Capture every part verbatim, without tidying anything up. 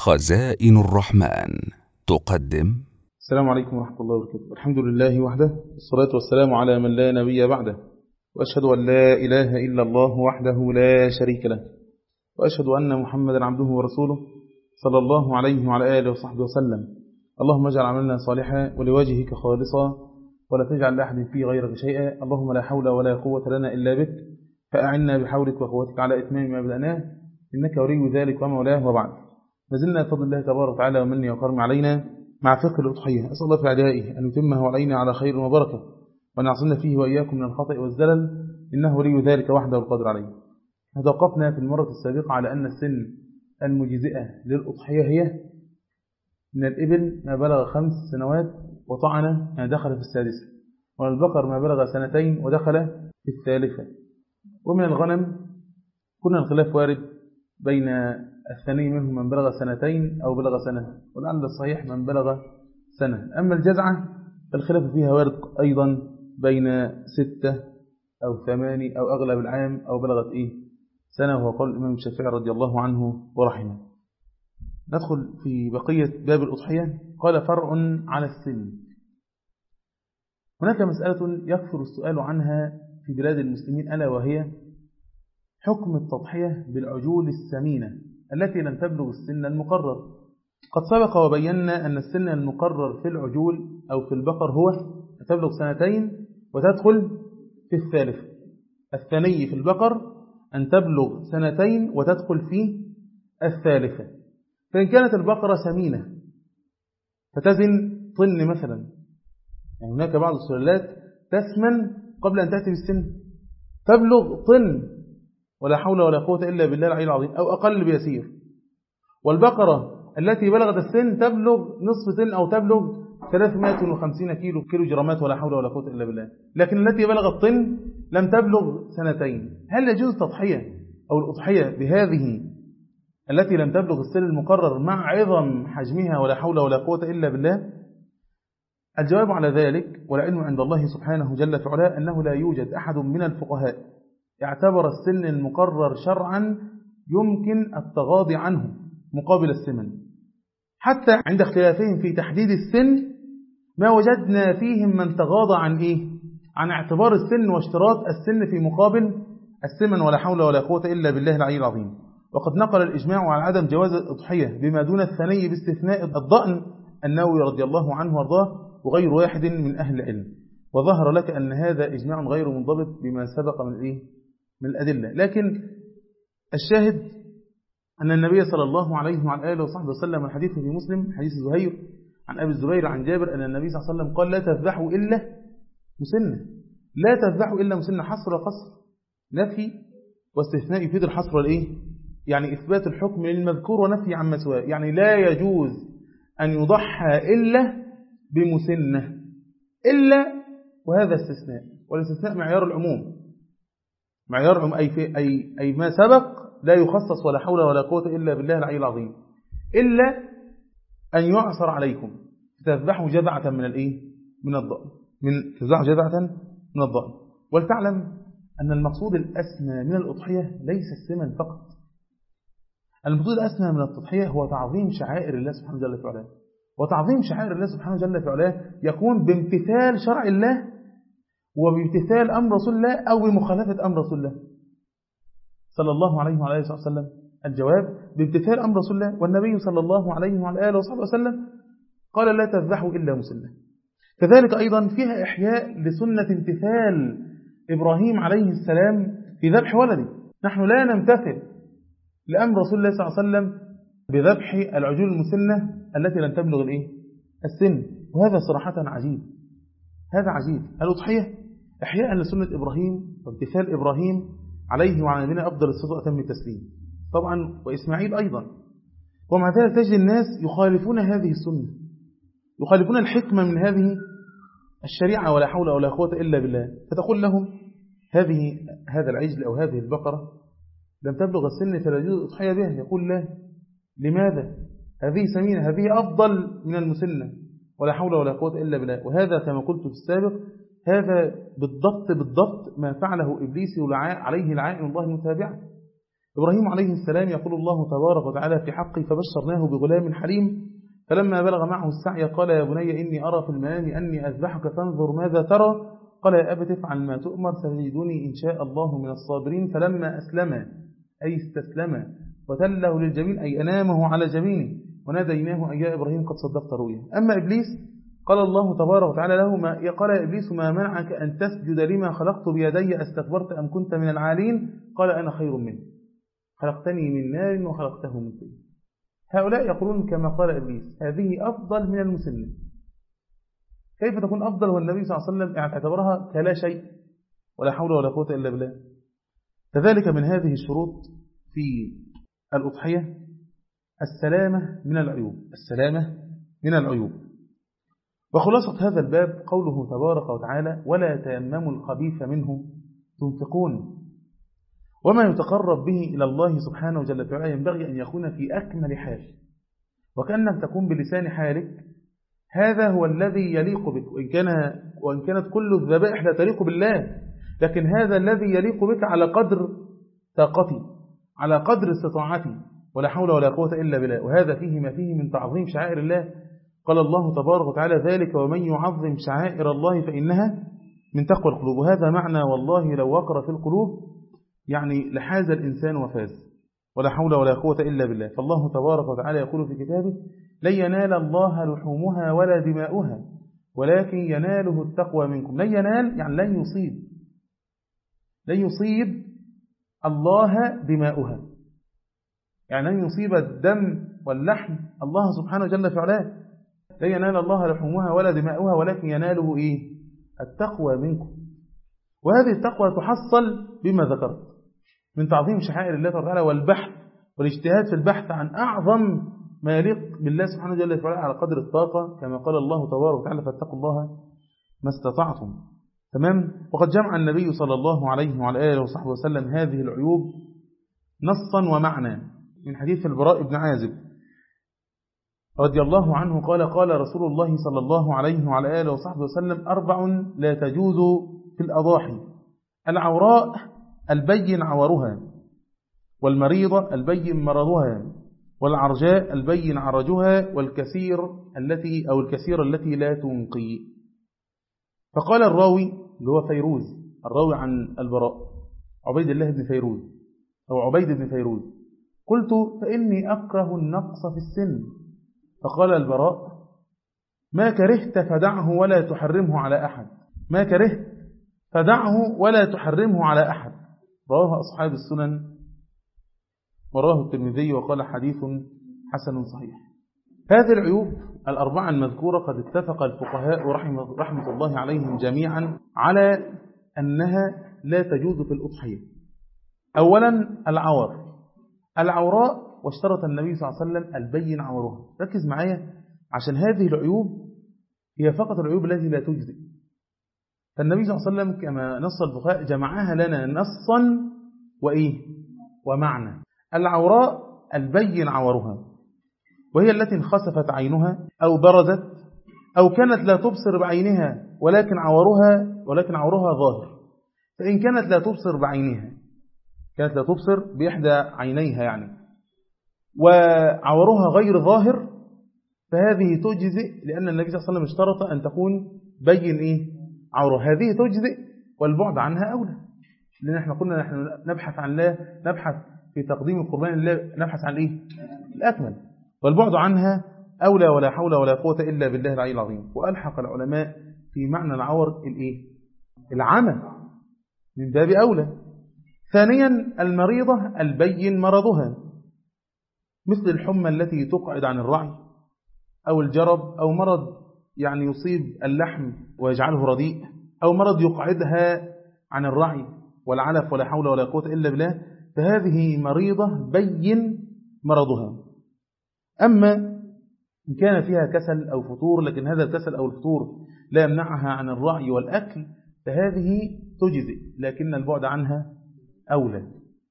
خزائن الرحمن تقدم. السلام عليكم ورحمة الله وبركاته. الحمد لله وحده، والصلاة والسلام على من لا نبي بعده، وأشهد أن لا إله إلا الله وحده لا شريك له، وأشهد أن محمدا عبده ورسوله صلى الله عليه وعلى آله وصحبه وسلم. اللهم اجعل عملنا صالحا ولوجهك خالصا، ولا تجعل لأحد فيه غيرك شيئا. اللهم لا حول ولا قوة لنا إلا بك، فأعنا بحولك وقوتك على إتمام ما بدأناه، إنك ولي ذلك ومولاه. وبعد، ما زلنا بفضل الله تبارك وتعالى ومنه وكرمه علينا مع فقه الأضحية. أسأل الله في أعدائه أن يتمه علينا على خير وبركة، وأن يعصمنا فيه وإياكم من الخطأ والزلل، إنه ولي ذلك وحده والقادر عليه. توقفنا في المرة السابقة على أن السن المجزئة للأضحية هي من الإبل ما بلغ خمس سنوات وطعنة يعني دخل في السادسة، ومن البقر ما بلغ سنتين ودخل في الثالثة، ومن الغنم كنا الخلاف وارد بين الثاني منهم من بلغ سنتين أو بلغ سنة، ولعل الصحيح من بلغ سنة. أما الجزعة فالخلاف فيها وارد أيضا بين ستة أو ثماني أو أغلب العام أو بلغت إيه سنة، وهو قول الإمام الشافعي رضي الله عنه ورحمه. ندخل في بقية باب الأضحية. قال: فرع على السن. هناك مسألة يكثر السؤال عنها في بلاد المسلمين، ألا وهي حكم التضحية بالعجول السمينة التي لم تبلغ السن المقرر. قد سبق وبينا أن السن المقرر في العجول أو في البقر هو تبلغ سنتين وتدخل في الثالث. الثاني في البقر أن تبلغ سنتين وتدخل في الثالثة. فإن كانت البقرة سمينة فتزن طن مثلا، يعني هناك بعض السلالات تسمن قبل أن تأتي بالسن، تبلغ طن ولا حول ولا قوة إلا بالله العلي العظيم أو أقل بيسير. والبقرة التي بلغت السن تبلغ نصف طن أو تبلغ ثلاثمائة وخمسين كيلو كيلو جرامات ولا حول ولا قوة إلا بالله. لكن التي بلغت طن لم تبلغ سنتين. هل يجوز التضحية أو الأضحية بهذه التي لم تبلغ السن المقرر مع عظم حجمها ولا حول ولا قوة إلا بالله؟ الجواب على ذلك والعلم عند الله سبحانه جل في علاه أنه لا يوجد أحد من الفقهاء اعتبر السن المقرر شرعا يمكن التغاضي عنه مقابل السمن، حتى عند اختلافهم في تحديد السن ما وجدنا فيهم من تغاضى عن إيه؟ عن اعتبار السن واشتراط السن في مقابل السمن ولا حول ولا قوة إلا بالله العلي العظيم. وقد نقل الإجماع على عدم جواز الأضحية بما دون الثني باستثناء الضأن النووي رضي الله عنه وارضاه وغير واحد من أهل العلم. وظهر لك أن هذا إجماع غير منضبط بما سبق من إيه؟ من الأدلة. لكن الشاهد أن النبي صلى الله عليه وعلى آله وصحبه وسلم، الحديث في مسلم حديث زهير عن أبي الزبير عن جابر أن النبي صلى الله عليه وسلم قال: لا تذبحوا إلا مسنة. لا تذبحوا إلا مسنة. حصر وقصر، نفي واستثناء يفيد الحصر والإيه؟ يعني إثبات الحكم للمذكور ونفي عما سواه. يعني لا يجوز أن يضحى إلا بمسنة إلا، وهذا استثناء، والاستثناء معيار العموم، معيار عموم أي, في أي, أي ما سبق لا يخصص ولا حول ولا قوة إلا بالله العلي العظيم، إلا أن يعصر عليكم تذبحوا جذعة من الإيه؟ من الضأن، من تذبحوا جذعة من الضأن. ولتعلم أن المقصود الأسمى من الأضحية ليس السمن فقط. المقصود الأسمى من التضحية هو تعظيم شعائر الله سبحانه جل في علاه. وتعظيم شعائر الله سبحانه جل في علاه يكون بامتثال شرع الله وبامتثال أمر رسول الله أو بمخالفة أمر رسول الله صلى الله عليه وعلى آله وسلم. الجواب بامتثال أمر رسول الله، والنبي صلى الله عليه وعلى آله وصحبه وسلم قال: لا تذبحوا إلا مسنة. كذلك أيضا فيها إحياء لسنة امتثال إبراهيم عليه السلام في ذبح ولده. نحن لا نمتثل لأمر رسول الله صلى الله عليه وسلم بذبح العجول المسنة التي لم تبلغ الإيه؟ السن، وهذا صراحة عجيب. هذا عجيب. الأضحية إحياء لسنة إبراهيم وامتثال إبراهيم عليه وعلى نبينا أفضل الصلاة وأتم التسليم طبعا، وإسماعيل أيضا. ومع ذلك تجد الناس يخالفون هذه السنة، يخالفون الحكمة من هذه الشريعة ولا حول ولا قوة إلا بالله. فتقول لهم هذه هذا العجل أو هذه البقرة لم تبلغ السن فلا يجوز الأضحية بها. يقول: لا. لماذا؟ هذه سمينة، هذه أفضل من المسنة ولا حول ولا قوة إلا بالله. وهذا كما قلت في السابق هذا بالضبط بالضبط ما فعله إبليس عليه لعائن الله المتابعة. إبراهيم عليه السلام يقول الله تبارك وتعالى في حقه فبشرناه بغلام حليم فلما بلغ معه السعي قال يا بني إني أرى في المنام أني أذبحك فانظر ماذا ترى قال يا أبت افعل ما تؤمر ستجدني إن شاء الله من الصابرين فلما أسلم أي استسلم وتله للجبين أي أنامه على جبينه وناديناه أي يا إبراهيم قد صدقت رؤيا. أما إبليس قال الله تبارك وتعالى له ما قال يا إبليس ما منعك أن تسجد لما خلقت بيدي أستكبرت أم كنت من العالين قال أنا خير منه خلقتني من نار وخلقته من طين. هؤلاء يقولون كما قال إبليس هذه أفضل من المسلمين. كيف تكون أفضل والنبي صلى الله عليه وسلم اعتبرها كلا شيء ولا حول ولا قوة إلا بالله. كذلك من هذه الشروط في الأضحية السلامة من العيوب السلامة من العيوب. وخلاصة هذا الباب قوله تبارك وتعالى ولا تيمموا الخبيث منه تنفقون. وما يتقرب به إلى الله سبحانه وجل وعلا ينبغي أن يكون في أكمل حال وكأنك تكون بلسان حالك هذا هو الذي يليق بك وإن, كان وإن كانت كل الذبائح لا تليق بالله لكن هذا الذي يليق بك على قدر طاقتي على قدر استطاعتي ولا حول ولا قوة إلا بالله. وهذا فيه ما فيه من تعظيم شعائر الله. قال الله تبارك وتعالى ذلك ومن يعظم شعائر الله فإنها من تقوى القلوب. وهذا معنى والله لو وقر في القلوب يعني لحاز الإنسان وفاز ولا حول ولا قوة إلا بالله. فالله تبارك وتعالى يقول في كتابه لن ينال الله لحومها ولا دماؤها ولكن يناله التقوى منكم. لن ينال يعني لن يصيب لن يصيب الله دماؤها يعني لن يصيب الدم واللحم الله سبحانه وجل في علاه. لن ينال الله لحومها ولا دماؤها ولكن يناله إيه؟ التقوى منكم. وهذه التقوى تحصل بما ذكرت من تعظيم شعائر الله تعالى والبحث والاجتهاد في البحث عن أعظم ما يليق بالله سبحانه وتعالى على قدر الطاقة كما قال الله تبارك وتعالى فاتقوا الله ما استطعتم. تمام. وقد جمع النبي صلى الله عليه وعلى آله وصحبه وسلم هذه العيوب نصا ومعنى من حديث البراء بن عازب رضي الله عنه قال قال رسول الله صلى الله عليه وعلى آله وصحبه وسلم أربع لا تجوز في الأضاحي العوراء البين عورها والمريضة البين مرضها والعرجاء البين عرجها والكثير التي أو الكثير التي لا تنقي. فقال الراوي اللي هو فيروز الراوي عن البراء عبيد الله بن فيروز أو عبيد بن فيروز قلت فإني أكره النقص في السن. فقال البراء ما كرهت فدعه ولا تحرمه على أحد ما كرهت فدعه ولا تحرمه على أحد. رواه أصحاب السنن وراه الترمذي وقال حديث حسن صحيح. هذه العيوب الأربعة المذكورة قد اتفق الفقهاء رحمة, رحمة الله عليهم جميعا على أنها لا تجوز في الأضحية. أولا العور العوراء واشترط النبي صلى الله عليه وسلم البين عورها. ركز معايا عشان هذه العيوب هي فقط العيوب التي لا تجزئ. فالنبي صلى الله عليه وسلم كما نص الفقهاء جمعها لنا نصا وإيه ومعنى. العوراء البين عورها وهي التي انخسفت عينها أو برزت أو كانت لا تبصر بعينها ولكن عورها ولكن عورها ظاهر. فإن كانت لا تبصر بعينها كانت لا تبصر بإحدى عينيها يعني وعورها غير ظاهر فهذه تجزئ لأن النبي صلى الله عليه وسلم اشترط أن تكون بين إيه عورها. هذه تجزئ والبعد عنها أولى لأن احنا قلنا نحن نبحث عن الله نبحث في تقديم القربان الله نبحث عن إيه الأكمل والبعد عنها أولى ولا حول ولا قوة إلا بالله العلي العظيم. وألحق العلماء في معنى العور الإيه العمى من باب أولى. ثانيا المريضة البين مرضها مثل الحمى التي تقعد عن الرعي أو الجرب أو مرض يعني يصيب اللحم ويجعله رديء أو مرض يقعدها عن الرعي والعلف ولا حول ولا قوة إلا بالله فهذه مريضة بين مرضها. أما إن كان فيها كسل أو فطور لكن هذا الكسل أو الفطور لا يمنعها عن الرعي والأكل فهذه تجزئ لكن البعد عنها أولى.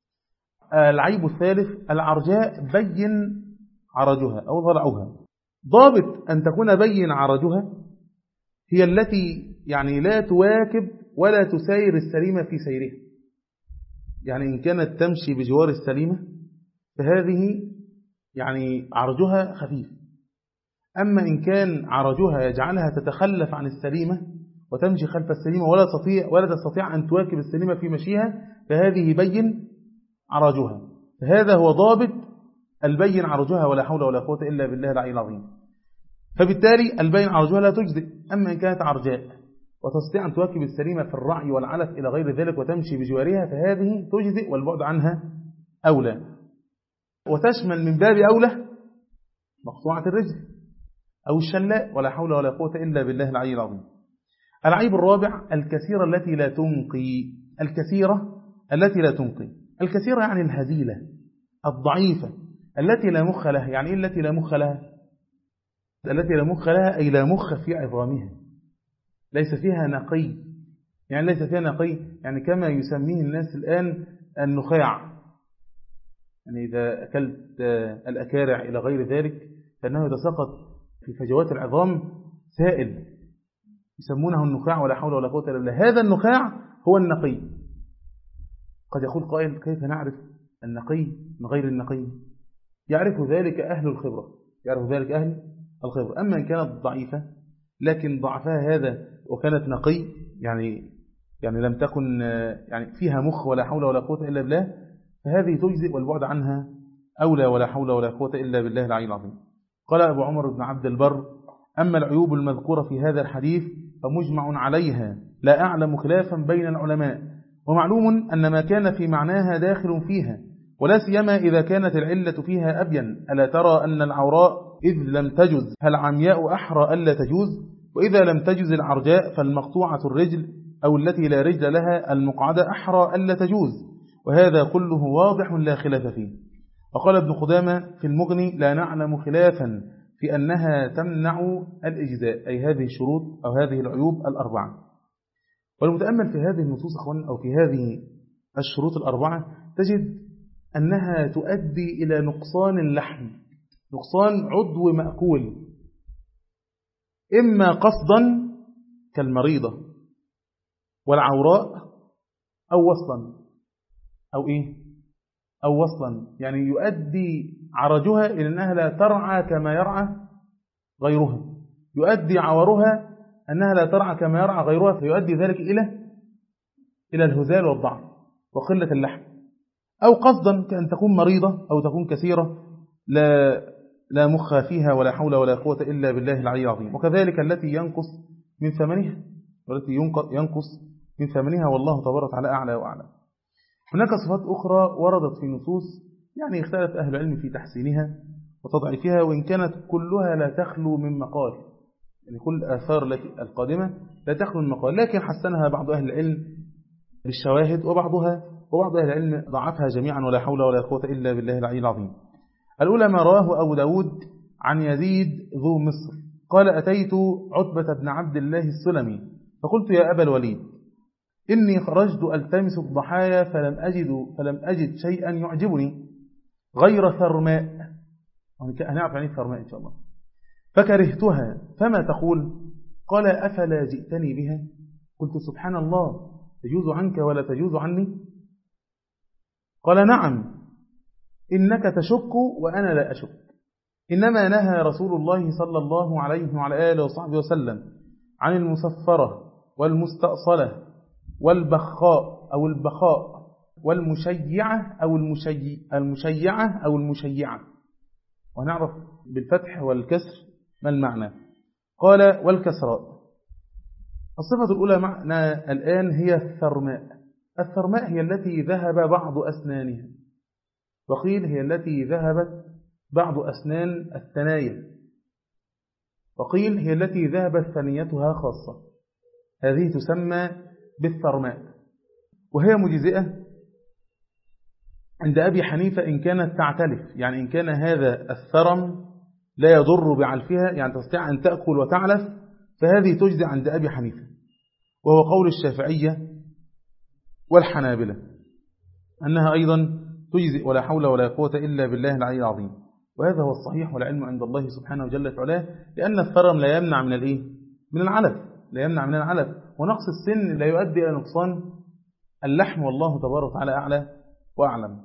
العيب الثالث العرجاء بين عرجها أو ضلعها. ضابط أن تكون بين عرجها هي التي يعني لا تواكب ولا تساير السليمة في سيرها يعني إن كانت تمشي بجوار السليمة فهذه يعني عرجها خفيف. أما إن كان عرجها يجعلها تتخلف عن السليمة وتمشي خلف السليمة ولا تستطيع ولا تستطيع أن تواكب السليمة في مشيها فهذه بين عرجها. فهذا هو ضابط البين عرجها ولا حول ولا قوة إلا بالله العلي العظيم. فبالتالي البين عرجها لا تجزئ. أما إن كانت عرجاء وتستطيع أن تواكب السليمة في الرعي والعلف إلى غير ذلك وتمشي بجوارها فهذه تجزئ والبعد عنها أولى. وتشمل من باب أولى مقطوعة الرجل أو الشلاء ولا حول ولا قوة إلا بالله العلي العظيم. العيب الرابع الكثيرة التي لا تنقي. الكثيرة التي لا تنقي الكثيرة يعني الهزيلة الضعيفة التي لا مخ لها. يعني إيه التي لا مخ لها؟ التي لا مخ لها أي لا مخ في عظامها، ليس فيها نقي. يعني ليس فيها نقي يعني كما يسميه الناس الآن النخاع. يعني إذا أكلت الأكارع إلى غير ذلك فإنه يتساقط في فجوات العظام سائل يسمونه النخاع ولا حول ولا قوة إلا بالله. هذا النخاع هو النقي. قد يقول قائل كيف نعرف النقي من غير النقي؟ يعرف ذلك أهل الخبرة، يعرف ذلك أهل الخبرة. أما إن كانت ضعيفة لكن ضعفها هذا وكانت نقي يعني يعني لم تكن يعني فيها مخ ولا حول ولا قوة إلا بالله فهذه تجزئ والبعد عنها أولى ولا حول ولا قوة إلا بالله العلي العظيم. قال أبو عمر بن عبد البر: أما العيوب المذكورة في هذا الحديث فمجمع عليها لا أعلم خلافا بين العلماء، ومعلوم أن ما كان في معناها داخل فيها، ولا سيما إذا كانت العلة فيها أبين. ألا ترى أن العوراء إذ لم تجز فالعمياء أحرى ألا تجوز، وإذا لم تجز العرجاء فالمقطوعة الرجل أو التي لا رجل لها المقعدة أحرى ألا تجوز، وهذا كله واضح لا خلاف فيه. وقال ابن قدامة في المغني: لا نعلم خلافا في أنها تمنع الإجزاء، أي هذه الشروط أو هذه العيوب الأربعة. والمتأمل في هذه النصوص أخوان أو في هذه الشروط الأربعة تجد أنها تؤدي إلى نقصان اللحم، نقصان عضو مأكول، إما قصدا كالمريضة والعوراء أو وصلا أو إيه أو وصلا، يعني يؤدي عرجها إلى أنها لا ترعى كما يرعى غيرها، يؤدي عورها أنها لا ترعى كما يرعى غيرها، فيؤدي ذلك إلى إلى الهزال والضعف وقلة اللحم. أو قصدا كأن تكون مريضة أو تكون كثيرة لا لا مخ فيها ولا حول ولا قوة إلا بالله العلي العظيم. وكذلك التي ينقص من ثمنها والتي ينقص من ثمنها، والله تبارك وتعالى أعلى وأعلى. هناك صفات أخرى وردت في نصوص يعني اختلف أهل العلم في تحسينها وتضعيفها، وإن كانت كلها لا تخلو من مقال، يعني كل الآثار التي القادمة لا تخلو من مقال، لكن حسنها بعض أهل العلم بالشواهد وبعضها وبعض أهل العلم ضعفها جميعا ولا حول ولا قوة إلا بالله العلي العظيم. الأولى ما رواه أبو داود عن يزيد ذو مصر قال: أتيت عتبة بن عبد الله السلمي فقلت: يا أبا الوليد، إني خرجت ألتمس الضحايا فلم أجد, فلم أجد شيئا يعجبني غير ثرماء. هنعرف يعني ثرماء إن شاء الله. فكرهتها، فما تقول؟ قال: أفلا جئتني بها؟ قلت: سبحان الله، تجوز عنك ولا تجوز عني؟ قال: نعم، إنك تشك وأنا لا أشك. إنما نهى رسول الله صلى الله عليه وعلى آله وصحبه وسلم عن المصفرة والمستأصلة والبخاء أو البخاء والمشيعة أو المشي المشيعة أو المشيعة، ونعرف بالفتح والكسر ما المعنى. قال: والكسراء. الصفة الأولى معنا الآن هي الثرماء. الثرماء هي التي ذهب بعض أسنانها، وقيل هي التي ذهبت بعض أسنان الثنايا، وقيل هي التي ذهبت ثنيتها خاصة. هذه تسمى بالثرماء، وهي مجزئة عند أبي حنيفة إن كانت تعتلف، يعني إن كان هذا الثرم لا يضر بعلفها، يعني تستطيع أن تأكل وتعلف، فهذه تجزئ عند أبي حنيفة، وهو قول الشافعية والحنابلة أنها أيضا تجزئ ولا حول ولا قوة إلا بالله العلي العظيم. وهذا هو الصحيح والعلم عند الله سبحانه وجل وعلا، لأن الثرم لا يمنع من الإيه؟ من العلف، لا يمنع من العلف، ونقص السن لا يؤدي إلى نقصان اللحم، والله تبارك وتعالى أعلى وأعلم.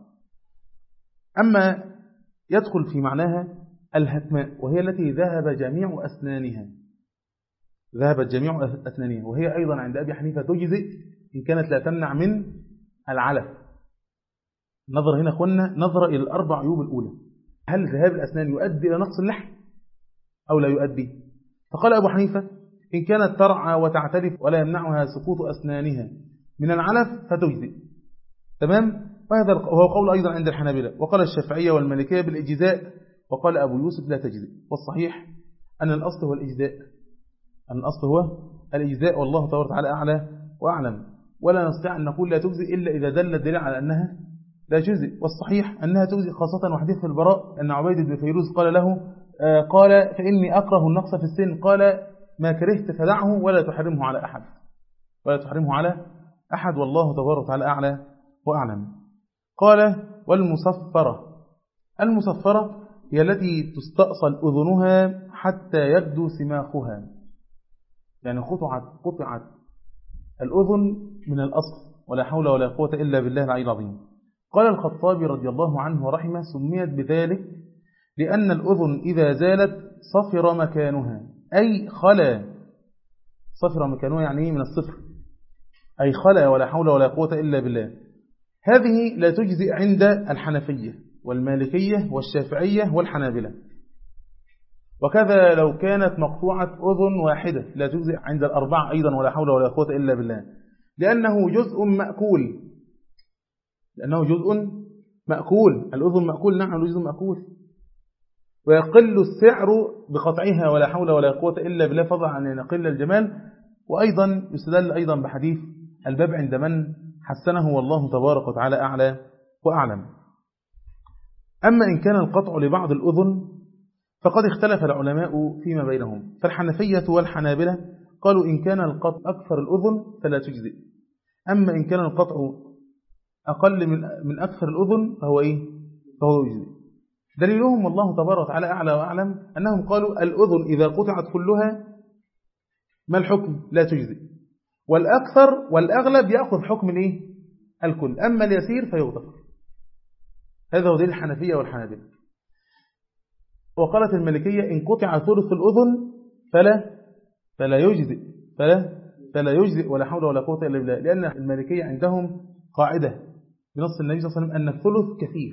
أما يدخل في معناها الهتماء، وهي التي ذهب جميع أسنانها ذهبت جميع أسنانها وهي أيضا عند أبي حنيفة تجزئ إن كانت لا تمنع من العلف. نظر هنا أخوانا نظر إلى الأربع عيوب الأولى، هل ذهاب الأسنان يؤدي إلى نقص اللحم أو لا يؤدي؟ فقال أبو حنيفة إن كانت ترعى وتعترف ولا يمنعها سقوط أسنانها من العلف فتجزئ. تمام؟ وهذا هو قول أيضا عند الحنابلة، وقال الشافعية والمالكية بالإجزاء، وقال أبو يوسف لا تجزئ. والصحيح أن الأصل هو الإجزاء أن الأصل هو الإجزاء والله تبارك وتعالى أعلى وأعلم. ولا نستطيع أن نقول لا تجزئ إلا إذا دل الدليل على أنها لا تجزئ، والصحيح أنها تجزئ، خاصة وحديث البراء أن عبيد بن فيروز قال له آه قال فإني أكره النقص في السن، قال ما كرهت فدعه ولا تحرمه على أحد ولا تحرمه على أحد والله تبارك وتعالى أعلى وأعلم. قال والمصفرة، المصفرة هي التي تستأصل أذنها حتى يبدو سماخها، يعني قطعت قطعت الأذن من الأصل ولا حول ولا قوة إلا بالله العلي العظيم. قال الخطابي رضي الله عنه ورحمه سميت بذلك لأن الأذن إذا زالت صفر مكانها، أي خلا صفر مكانها يعني من الصفر، أي خلا ولا حول ولا قوة إلا بالله. هذه لا تجزئ عند الحنفية والمالكية والشافعية والحنابلة، وكذا لو كانت مقطوعة أذن واحدة لا تجزئ عند الأربعة أيضا ولا حول ولا قوة إلا بالله، لأنه جزء مأكول لأنه جزء مأكول الأذن مأكول، نعم جزء مأكول، ويقل السعر بقطعها ولا حول ولا قوة إلا بالله فضلا عن أن يقل الجمال. وأيضا يستدل أيضا بحديث الباب عند من حسنه والله تبارك وتعالى أعلى وأعلم. أما إن كان القطع لبعض الأذن فقد اختلف العلماء فيما بينهم، فالحنفية والحنابلة قالوا إن كان القطع أكثر الأذن فلا تجزئ، أما إن كان القطع أقل من من أكثر الأذن فهو إيه؟ فهو يجزئ. دليلهم والله تبارك وتعالى أعلى وأعلم أنهم قالوا الأذن إذا قطعت كلها ما الحكم؟ لا تجزئ، والأكثر والأغلب يأخذ حكم الإيه؟ الكل، أما اليسير فيغتفر. هذا هو دليل الحنفية والحنابلة. وقالت المالكية إن قطع ثلث الأذن فلا فلا يجزئ فلا فلا يجزئ ولا حول ولا قوة إلا بالله، لأن المالكية عندهم قاعدة بنص النبي صلى الله عليه وسلم أن الثلث كثير،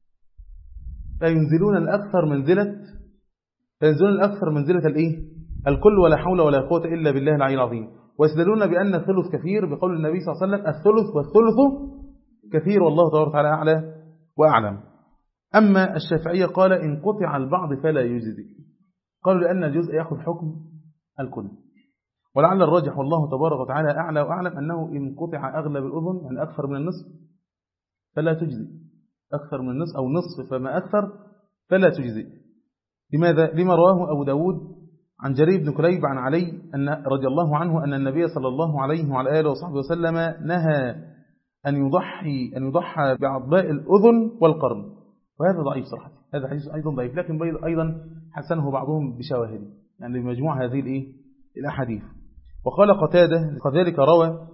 لا ينزلون الأكثر منزلة لا ينزلون الأكثر منزلة الإيه؟ الكل ولا حول ولا قوة إلا بالله العلي العظيم. ويستدلون بأن الثلث كثير بقول النبي صلى الله عليه وسلم الثلث والثلث كثير والله تبارك وتعالى أعلى وأعلم. أما الشافعية قال إن قطع البعض فلا يجزئ، قالوا لأن الجزء يأخذ حكم الكل. ولعل الراجح والله تبارك وتعالى أعلى وأعلم أنه إن قطع أغلب الأذن يعني أكثر من النصف فلا تجزئ، أكثر من النصف أو نصف فما أكثر فلا تجزئ. لماذا؟ لما رواه أبو داود عن جرير بن كليب عن علي أن رضي الله عنه أن النبي صلى الله عليه وعلى آله وصحبه وسلم نهى أن يضحي أن يضحى بعضاء الأذن والقرن، وهذا ضعيف صراحة، هذا حديث أيضا ضعيف، لكن أيضا حسنه بعضهم بشواهد يعني بمجموع هذه الإيه الأحاديث. وقال قتادة كذلك روى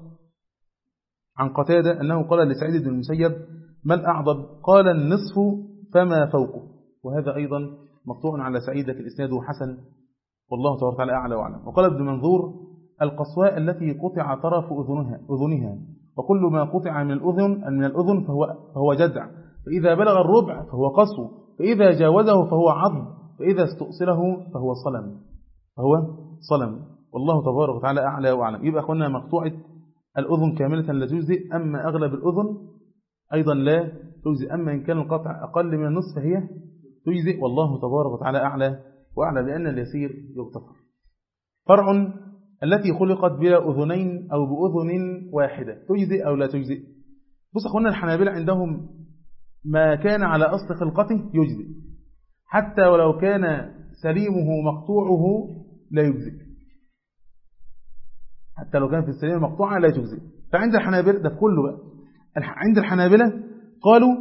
عن قتادة أنه قال لسعيد بن المسيب ما الأعضب؟ قال النصف فما فوقه، وهذا أيضا مقطوع على سعيد لكن إسناده حسن والله تبارك وتعالى أعلى وأعلم. وقال ابن منظور القصواء التي قطع طرف أذنها أذنها وكل ما قطع من الأذن من الأذن فهو فهو جدع، فإذا بلغ الربع فهو قصو، فإذا جاوزه فهو عظم، فإذا استؤصله فهو صلم فهو صلم والله تبارك وتعالى أعلى وأعلم. يبقى أخوانا مقطوعة الأذن كاملة لا تجزئ، أما أغلب الأذن أيضا لا تجزئ، أما إن كان القطع أقل من النصف فهي تجزئ والله تبارك وتعالى أعلى وأعلى، لأن اليسير يغتفر. فرع التي خلقت بلا أذنين أو بأذن واحدة تجزئ أو لا تجزئ. بص أخوانا الحنابلة عندهم ما كان على أصل خلقته يجزئ، حتى ولو كان سليمه مقطوعه لا يجزئ، حتى لو كان في السليم مقطوعة لا تجزئ. فعند الحنابلة ده في كله بقى، عند الحنابلة قالوا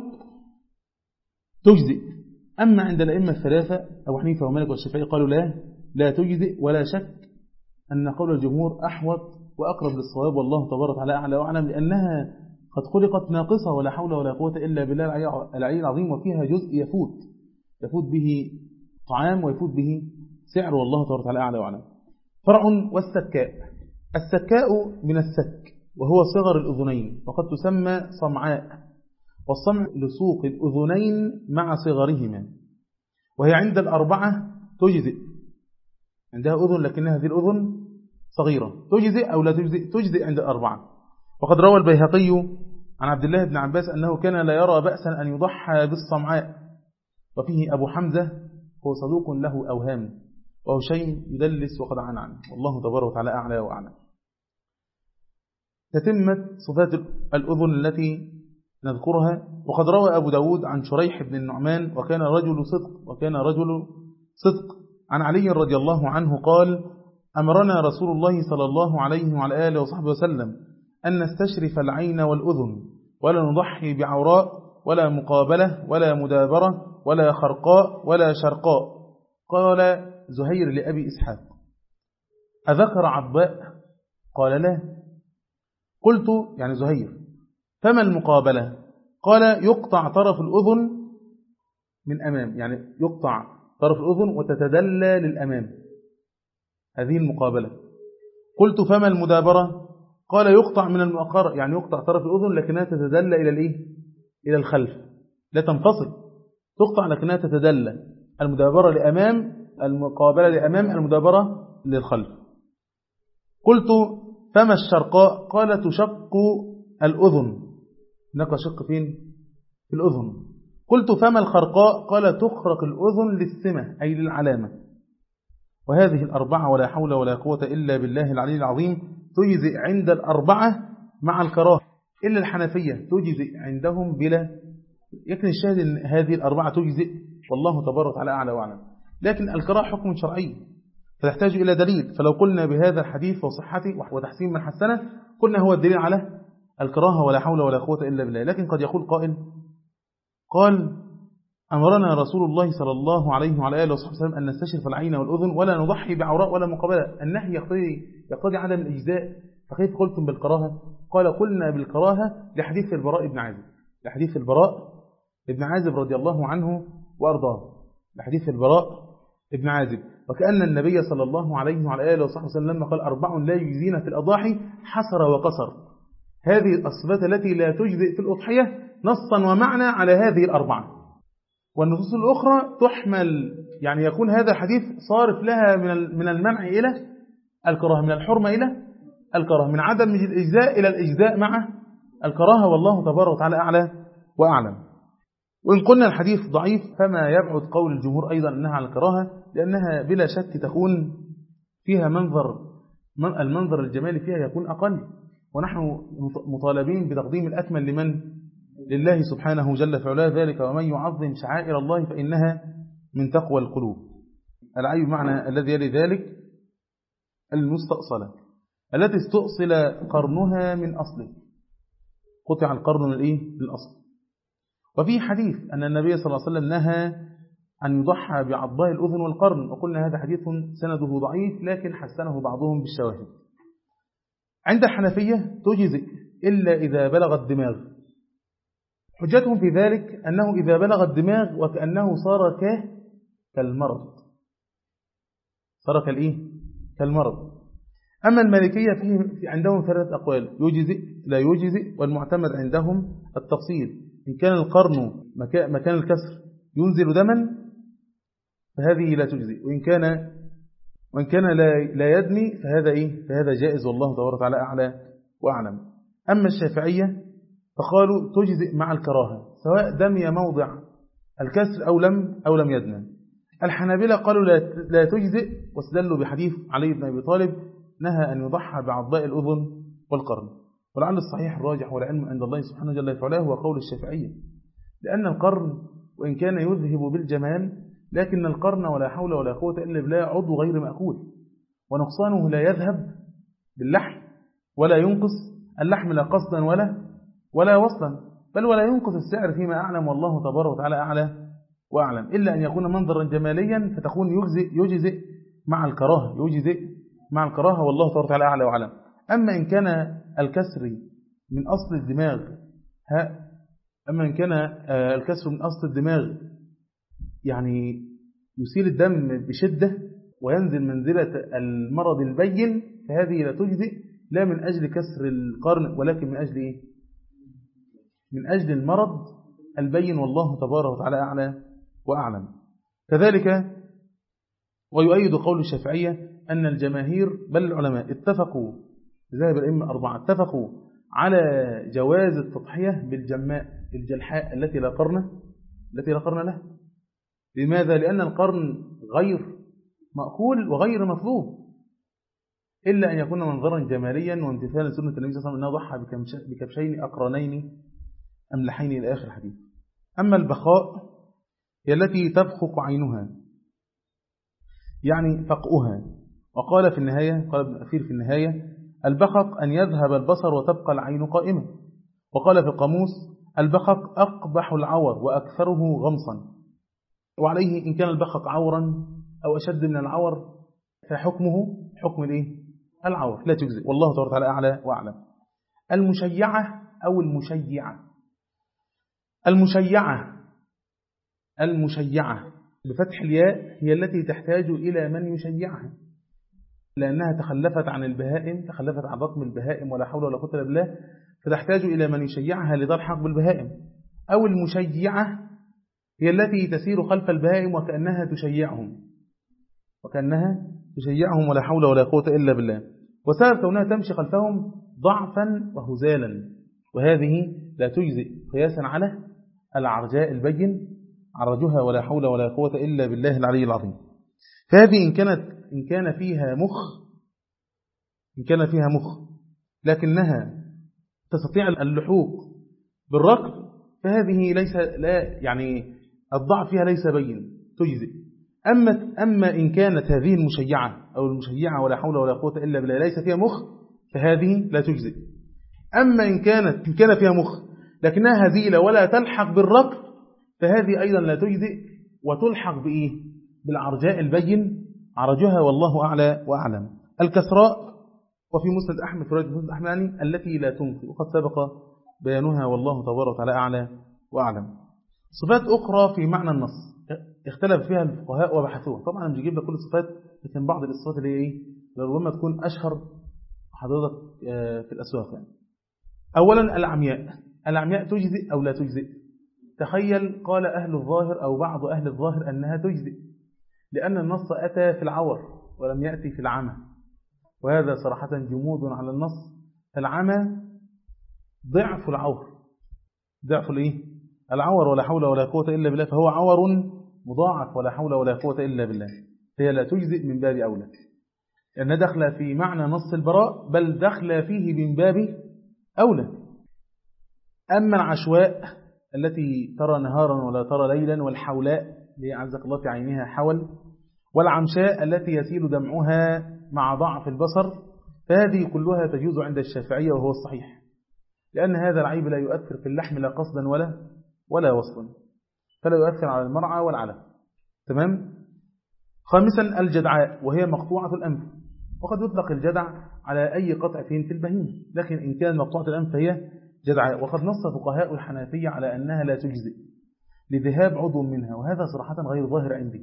تجزئ، أما عند الأئمة الثلاثة أبو حنيفة ومالك والشافعي قالوا لا لا تجزئ، ولا شك أن قول الجمهور أحوط وأقرب للصواب والله تبارك وتعالى أعلى وأعلم، لأنها قد خلقت ناقصة ولا حول ولا قوة إلا بالله العلي العظيم، وفيها جزء يفوت يفوت به طعام ويفوت به سعر، والله تبارك وتعالى أعلى وأعلم. فرع والسكاء. السكاء من السك وهو صغر الأذنين، وقد تسمى صمعاء، والصمع لسوق الأذنين مع صغرهما، وهي عند الأربعة تجزئ، عندها أذن لكن هذه الأذن صغيرة، تجزئ أو لا تجزئ، تجزئ عند الأربعة. وقد روى البيهقي عن عبد الله بن عباس أنه كان لا يرى بأسا أن يضحى بالصمعاء. وفيه أبو حمزة هو صدوق له أوهام، وهو شيء يدلس وقد عن عنه، والله تبارك وتعالى أعلى وأعلم. تتمت صفات الأذن التي نذكرها. وقد روى أبو داود عن شريح بن النعمان وكان رجل صدق وكان رجل صدق عن علي رضي الله عنه قال: أمرنا رسول الله صلى الله عليه وعلى آله وصحبه وسلم أن نستشرف العين والأذن، ولا نضحي بعوراء ولا مقابلة ولا مدابرة ولا خرقاء ولا شرقاء. قال زهير لأبي إسحاق: أذكر عضباء؟ قال لا. قلت يعني زهير: فما المقابلة؟ قال يقطع طرف الأذن من أمام، يعني يقطع طرف الأذن وتتدلى للأمام، هذه المقابلة. قلت فما المدابرة؟ قال يقطع من المؤخرة، يعني يقطع طرف الأذن لكنها تتدلى إلى الإيه؟ إلى الخلف، لا تنفصل، تقطع لكنها تتدلى. المدابرة لأمام، المقابلة لأمام، المدابرة للخلف. قلت فما الشرقاء؟ قال تشق الأذن، هناك شق فين؟ في الأذن. قلت فما الخرقاء؟ قال تخرق الأذن للسمة أي للعلامة. وهذه الأربعة ولا حول ولا قوة إلا بالله العلي العظيم تجزئ عند الأربعة مع الكراهة، إلا الحنفية تجزئ عندهم بلا، يكن الشاهد أن هذه الأربعة تجزئ، والله تبارك وتعالى أعلى وأعلم. لكن الكراهة حكم شرعي فتحتاج إلى دليل، فلو قلنا بهذا الحديث وصحته وتحسين من حسنه قلنا هو الدليل على الكراهة ولا حول ولا قوة إلا بالله. لكن قد يقول قائل قال أمرنا رسول الله صلى الله عليه وعلى آله وصحبه وسلم أن نستشرف العين والأذن ولا نضحي بعوراء ولا مقابلة. النهي يقتضي يقتضي عدم الإجزاء، فكيف قلتم بالكراهة؟ قال قلنا بالكراهة لحديث البراء بن عازب، لحديث البراء بن عازب رضي الله عنه وأرضاه، لحديث البراء بن عازب. وكأن النبي صلى الله عليه وعلى آله وصحبه وسلم لما قال أربع لا يجزين في الأضاحي حصر وقصر هذه الصفات التي لا تجزئ في الأضحية نصا ومعنى على هذه الأربعة. والنصوص الأخرى تحمل، يعني يكون هذا حديث صارف لها من من المنع إلى الكراهة، من الحرمة إلى الكراهة، من عدم الإجزاء إلى الإجزاء مع الكراهة، والله تبارك وتعالى أعلى وأعلم. وإن قلنا الحديث ضعيف فما يبعد قول الجمهور أيضا أنها على الكراهة، لأنها بلا شك تكون فيها منظر، المنظر الجمالي فيها يكون أقل، ونحن مطالبين بتقديم الأكمل لمن؟ لله سبحانه جل في علاه، ذلك ومن يعظم شعائر الله فإنها من تقوى القلوب. العي بمعنى الذي يلي ذلك المستأصلة التي استؤصل قرنها من أصله، قطع القرن من الإيه؟ من الأصل. وفي حديث أن النبي صلى الله عليه وسلم نهى أن يضحى بعضاء الأذن والقرن، وقلنا هذا حديث سنده ضعيف لكن حسنه بعضهم بالشواهد. عند الحنفية تجزئ إلا إذا بلغ الدماغ. حجتهم في ذلك أنه إذا بلغ الدماغ وكأنه صار كالمرض، صار كالإيه؟ كالمرض. أما المالكية فيه عندهم ثلاث أقوال: يجزئ، لا يجزئ، والمعتمد عندهم التفصيل. إن كان القرن مكان الكسر ينزل دما فهذه لا تجزئ، وإن كان وإن كان لا لا يدمي فهذا إيه؟ فهذا جائز، والله تبارك وتعالى أعلى وأعلم. أما الشافعية فقالوا تجزئ مع الكراهة سواء دمي موضع الكسر أو لم أو لم يدمي. الحنابلة قالوا لا لا تجزئ، واستدلوا بحديث علي بن أبي طالب نهى أن يضحى بعضاء الأذن والقرن. ولعل الصحيح الراجح والعلم عند الله سبحانه جل وعلا هو قول الشافعية، لأن القرن وإن كان يذهب بالجمال لكن القرن ولا حول ولا قوة إلا بالله عضو غير مأكول، ونقصانه لا يذهب باللحم ولا ينقص اللحم لا قصدا ولا ولا وصلا، بل ولا ينقص السعر فيما أعلم، والله تبارك وتعالى أعلى وأعلم، إلا أن يكون منظرا جماليا فتكون يجزئ, يجزئ مع الكراهة، يجزئ مع الكراهة، والله تبارك وتعالى أعلى وأعلم. أما إن كان الكسر من أصل الدماغ ها، أما إن كان الكسر من أصل الدماغ يعني يسيل الدم بشدة وينزل منزلة المرض البين، فهذه لا تجزئ لا من أجل كسر القرن ولكن من أجل إيه؟ من أجل المرض البين، والله تبارك وتعالى أعلى وأعلم. كذلك ويؤيد قول الشافعية أن الجماهير بل العلماء اتفقوا، ذهب الأئمة أربعة اتفقوا على جواز التضحية بالجماء الجلحاء التي لا قرن التي لا قرن لها. لماذا؟ لأن القرن غير مأكول وغير مطلوب، إلا أن يكون منظرا جماليا وامتثالا سنة النبي صلى الله عليه وسلم أنه ضحى بكبشين أقرنين أملحين إلى آخر الحديث. أما البخاء هي التي تبخق عينها يعني فقؤها. وقال في النهاية، قال ابن أثير في النهاية: البخق أن يذهب البصر وتبقى العين قائمة. وقال في القاموس: البخق أقبح العور وأكثره غمصا. وعليه إن كان البخق عورا أو أشد من العور فحكمه حكم الإيه؟ العور، لا تجزئ، والله تبارك وتعالى أعلى وأعلم. المشيعة أو المشيعة المشيعة المشيعة بفتح الياء هي التي تحتاج إلى من يشيعها، لأنها تخلفت عن البهائم، تخلفت عن رقم البهائم ولا حول ولا قوة إلا بالله، فتحتاج إلى من يشيعها لتلحق بالبهائم. أو المشيعة هي التي تسير خلف البهائم وكأنها تشيعهم وكأنها تشيعهم ولا حول ولا قوة إلا بالله، وسبب كونها تمشي خلفهم ضعفا وهزالا، وهذه لا تجزئ قياسا على العرجاء البين عرجها ولا حول ولا قوة إلا بالله العلي العظيم. فهذه إن كانت إن كان فيها مخ إن كان فيها مخ لكنها تستطيع اللحوق بالركض، فهذه ليس لا يعني الضعف فيها ليس بين تجزئ. أما أما إن كانت هذه المشيعة أو المشيعة ولا حول ولا قوة إلا بالله ليس فيها مخ، فهذه لا تجزئ. أما إن كانت إن كان فيها مخ لكنها هزيلة ولا تلحق بالركض، فهذه أيضا لا تجزئ وتلحق بإيه؟ بالعرجاء البين عرجها، والله أعلى وأعلم. الكسراء وفي مسند أحمد في رواية مسند أحمد يعني التي لا تنقي، وقد سبق بيانها والله تبارك وتعالى أعلى وأعلم. صفات أخرى في معنى النص اختلف فيها الفقهاء وبحثوها. طبعا أنا مش هجيب لك كل الصفات، لكن بعض الصفات اللي هي إيه ربما تكون أشهر حضرتك في الأسواق يعني. أولا العمياء العمياء تجزئ أو لا تجزئ؟ تخيل قال أهل الظاهر أو بعض أهل الظاهر أنها تجزئ، لأن النص أتى في العور ولم يأتي في العمى، وهذا صراحة جمود على النص. العمى ضعف العور ضعف الإيه؟ العور ولا حول ولا قوة إلا بالله، فهو عور مضاعف ولا حول ولا قوة إلا بالله، هي لا تجزئ من باب أولى، لأن دخل في معنى نص البراء بل دخل فيه من باب أولى. أما العشواء التي ترى نهارا ولا ترى ليلا، والحولاء اللي عزك الله في عينها حول، والعمشاء التي يسيل دمعها مع ضعف البصر، فهذه كلها تجوز عند الشافعية وهو الصحيح، لأن هذا العيب لا يؤثر في اللحم لا قصدا ولا ولا وصلا، فلا يؤثر على المرعى والعلف. تمام. خامسا الجدعاء وهي مقطوعة الأنف، وقد يطلق الجدع على أي قطع فين في البهيم، لكن إن كان مقطوعة الأنف فهي جدعاء. وقد نص فقهاء الحنفية على أنها لا تجزئ لذهاب عضو منها، وهذا صراحة غير ظاهر عندي،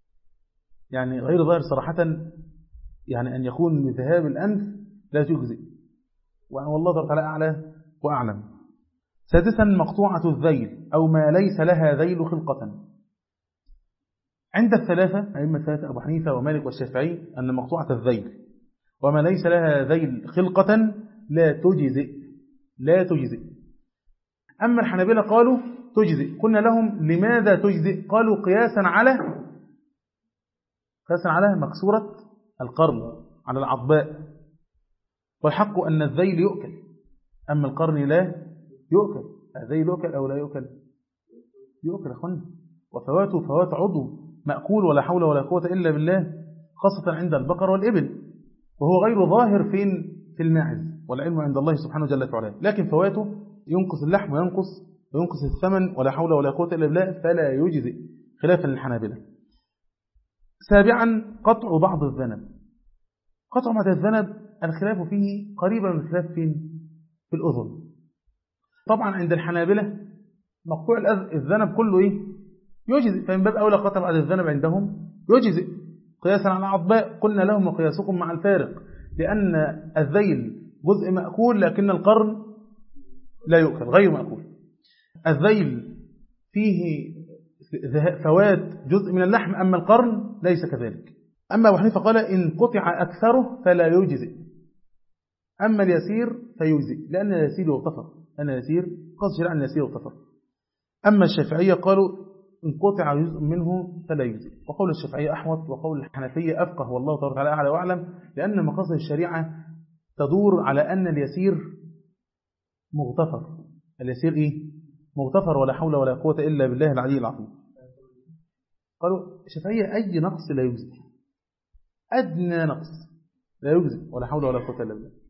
يعني غير ظاهر صراحة، يعني أن يكون لذهاب الأنف لا تجزئ، والله تعالى أعلى وأعلم. سادسا مقطوعة الذيل أو ما ليس لها ذيل خلقة. عند الثلاثة أئمة الثلاثة أبو حنيفة ومالك والشافعي أن مقطوعة الذيل وما ليس لها ذيل خلقة لا تجزئ لا تجزئ. أما الحنابلة قالوا تجزئ. قلنا لهم لماذا تجزئ؟ قالوا قياسا على قياسا على مكسورة القرن على العضباء، والحق أن الذيل يؤكل أما القرن لا يؤكل. الذيل يؤكل أو لا يؤكل؟ يؤكل أخوان، وفواته فوات عضو مأكول ولا حول ولا قوة إلا بالله، خاصة عند البقر والإبل، وهو غير ظاهر فين في الماعز، والعلم عند الله سبحانه جل وعلا، لكن فواته ينقص اللحم وينقص وينقص الثمن ولا حول ولا قوة إلا بالله، فلا يجزئ خلافا للحنابلة. سابعا قطع بعض الذنب. قطع بعض الذنب الخلاف فيه قريبا من الخلاف فين في الأذن. طبعا عند الحنابلة مقطوع الذنب كله إيه؟ يجزئ، فمن باب أولى قطع بعد الذنب عندهم يجزئ قياسا على عضباء. قلنا لهم وقياسكم مع الفارق، لأن الذيل جزء مأكول لكن القرن لا يؤكل غير مأكول. الذيل فيه فوات جزء من اللحم، أما القرن ليس كذلك. أما أبو حنيفة قال إن قطع أكثره فلا يجزئ، أما اليسير فيجزئ لأن اليسير يغتفر، أن اليسير قصد شرع أن اليسير يغتفر. أما الشافعية قالوا إن قطع جزء منه فلا يجزئ، وقول الشافعية أحوط، وقول الحنفية أفقه والله تبارك وتعالى أعلى وأعلم، لأن مقاصد الشريعة تدور على أن اليسير مغتفر. اليسير إيه؟ مغتفر، ولا حول ولا قوة إلا بالله العلي العظيم. قالوا الشافعية أي نقص لا يجزئ، أدنى نقص لا يجزئ، ولا حول ولا قوة إلا بالله.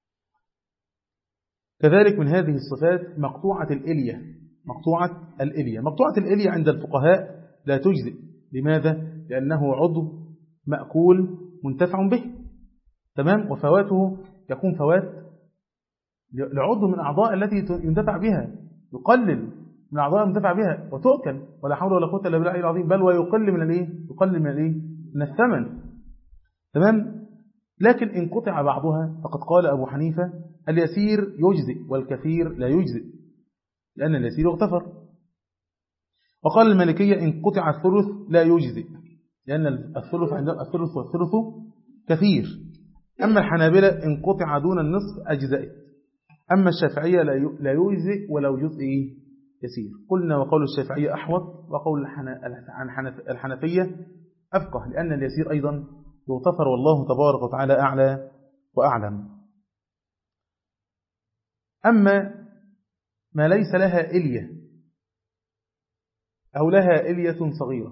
كذلك من هذه الصفات مقطوعة الإلية. مقطوعة الإلية مقطوعة الإلية عند الفقهاء لا تجزئ. لماذا؟ لأنه عضو مأكول منتفع به، تمام، وفواته يكون فوات لعضو من أعضاء التي يندفع بها، يقلل من أعضاء المنتفع بها وتؤكل، ولا حول ولا قوة إلا بالله العظيم، بل ويقل من الإيه؟ يقلل من الإيه؟ من الثمن، تمام. لكن إن قطع بعضها فقد قال أبو حنيفة اليسير يجزئ والكثير لا يجزئ، لأن اليسير يغتفر. وقال المالكية إن قطع الثلث لا يجزئ، لأن الثلث عندهم الثلث والثلث كثير. أما الحنابلة إن قطع دون النصف أجزئت. أما الشافعية لا يجزئ ولو جزء يسير. قلنا وقول الشافعية أحوط، وقول الحنفية أفقه، لأن اليسير أيضا يغتفر، والله تبارك وتعالى أعلى وأعلم. أما ما ليس لها إلية أو لها إلية صغيرة،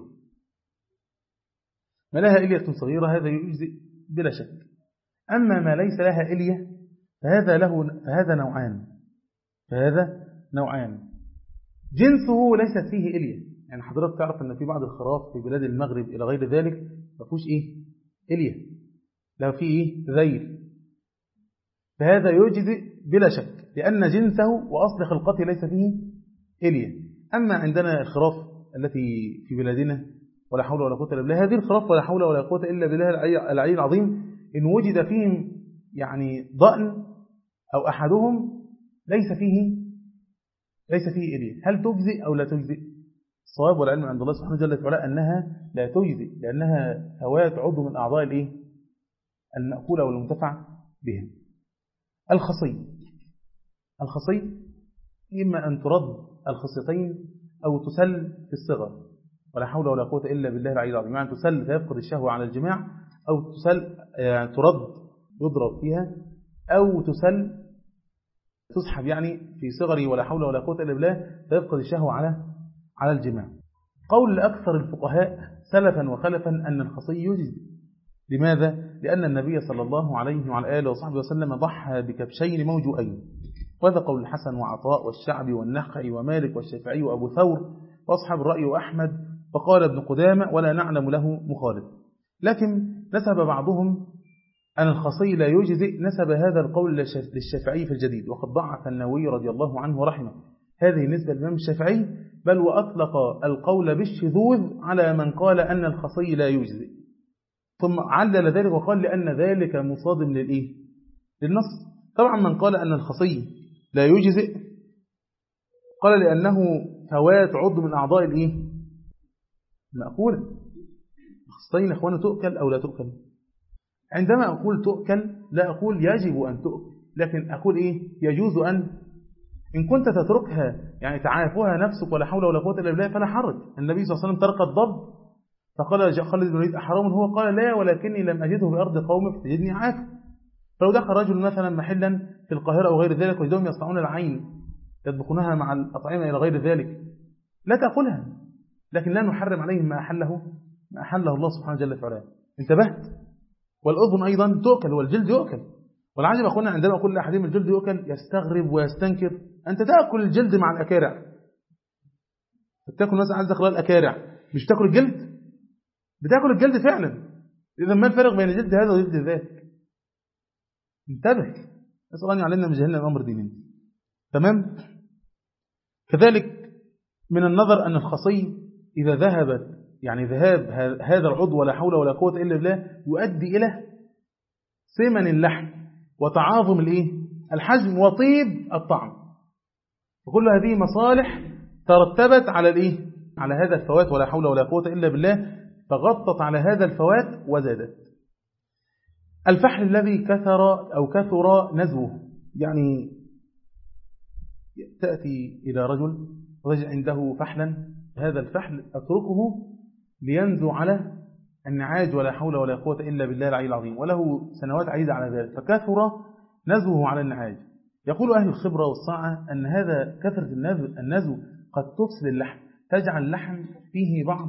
ما لها إلية صغيرة هذا يجزئ بلا شك. أما ما ليس لها إلية فهذا له فهذا نوعان فهذا نوعان جنسه ليست فيه إلية. يعني حضرتك تعرف أن في بعض الخراف في بلاد المغرب إلى غير ذلك ما فيهوش إيه؟ إلية، لا فيه إيه؟ ذيل، فهذا يجزئ بلا شك لأن جنسه وأصل خلقته ليس فيه إلية. أما عندنا الخراف التي في بلادنا ولا حول ولا قوة إلا بالله، هذه الخراف ولا حول ولا قوة إلا بالله العلي العظيم، إن وجد فيهم يعني ضأن أو أحدهم ليس فيه ليس فيه إلية، هل تجزئ أو لا تجزئ؟ الصواب والعلم عند الله سبحانه جل وعلا أنها لا تجزئ، لأنها فوات عضو من أعضاء الإيه؟ المأكولة والمنتفع بهم. الخصي الخصي إما أن ترد الخصيتين أو تسل في الصغر، ولا حول ولا قوة إلا بالله العلي العظيم. يعني تسل فيفقد الشهوة على الجماع، أو تسل يعني ترد يضرب فيها، أو تسل تسحب يعني في صغري ولا حول ولا قوة إلا بالله فيفقد الشهوة على على الجماع. قول أكثر الفقهاء سلفا وخلفا أن الخصي يجزي. لماذا؟ لأن النبي صلى الله عليه وعلى آله وصحبه وسلم ضحى بكبشين موجوئين، وهذا قول الحسن وعطاء والشعبي والنخعي ومالك والشافعي وأبو ثور وأصحاب الرأي وأحمد، فقال ابن قدامة ولا نعلم له مخالف. لكن نسب بعضهم أن الخصي لا يجزئ، نسب هذا القول للشافعي في الجديد، وقد ضعف النووي رضي الله عنه ورحمه هذه النسبة للإمام الشافعي، بل وأطلق القول بالشذوذ على من قال أن الخصي لا يجزئ، ثم علل ذلك وقال لأن ذلك مصادم للإيه؟ للنص. طبعا من قال أن الخصي لا يجزئ قال لأنه فوات عضو من أعضاء الإيه؟ المأكولة. الخصين أخوانه تؤكل أو لا تؤكل؟ عندما أقول تؤكل لا أقول يجب أن تؤكل، لكن أقول إيه؟ يجوز أن إن كنت تتركها يعني تعافها نفسك ولا حول ولا قوة إلا بالله فلا حرج. النبي صلى الله عليه وسلم ترك الضب فقال خالد بن الوليد أحرام هو؟ قال لا، ولكني لم أجده بأرض قوم فتجدني عافى. فلو دخل رجل مثلا محلا في القاهرة أو غير ذلك وجدهم يصنعون العين يطبخونها مع الأطعمة إلى غير ذلك لا تأكلها، لكن لا نحرم عليهم ما أحله ما أحله الله سبحانه جل وعلا. انتبهت؟ والأذن أيضا تؤكل والجلد يؤكل. والعجب أخونا عندما أقول لأحدهم الجلد يؤكل يستغرب ويستنكر. أنت تأكل الجلد مع الأكارع، تأكل مثلا عز خلال الأكارع، مش تأكل الجلد؟ بتأكل الجلد فعلا. إذا ما الفرق بين الجلد هذا وجلد ذاك؟ انتبه، نسأل الله أن يعلمنا من جهلنا الأمر ديننا. تمام؟ كذلك من النظر أن الخصي إذا ذهبت يعني ذهاب هذا العضو ولا حول ولا قوة إلا بالله يؤدي إلى سمن اللحم وتعاظم الإيه؟ الحجم وطيب الطعم، وكل هذه مصالح ترتبت على الإيه؟ على هذا الفوات ولا حول ولا قوة إلا بالله، فغطت على هذا الفوات وزادت. الفحل الذي كثر أو كثر نزوه، يعني تأتي إلى رجل رجل عنده فحلا، هذا الفحل أتركه لينزو على النعاج ولا حول ولا قوة إلا بالله العلي العظيم، وله سنوات عديدة على ذلك فكثر نزوه على النعاج. يقول أهل الخبرة والصاعة أن هذا كثرة النزو, النزو قد تفسد اللحم، تجعل اللحم فيه بعض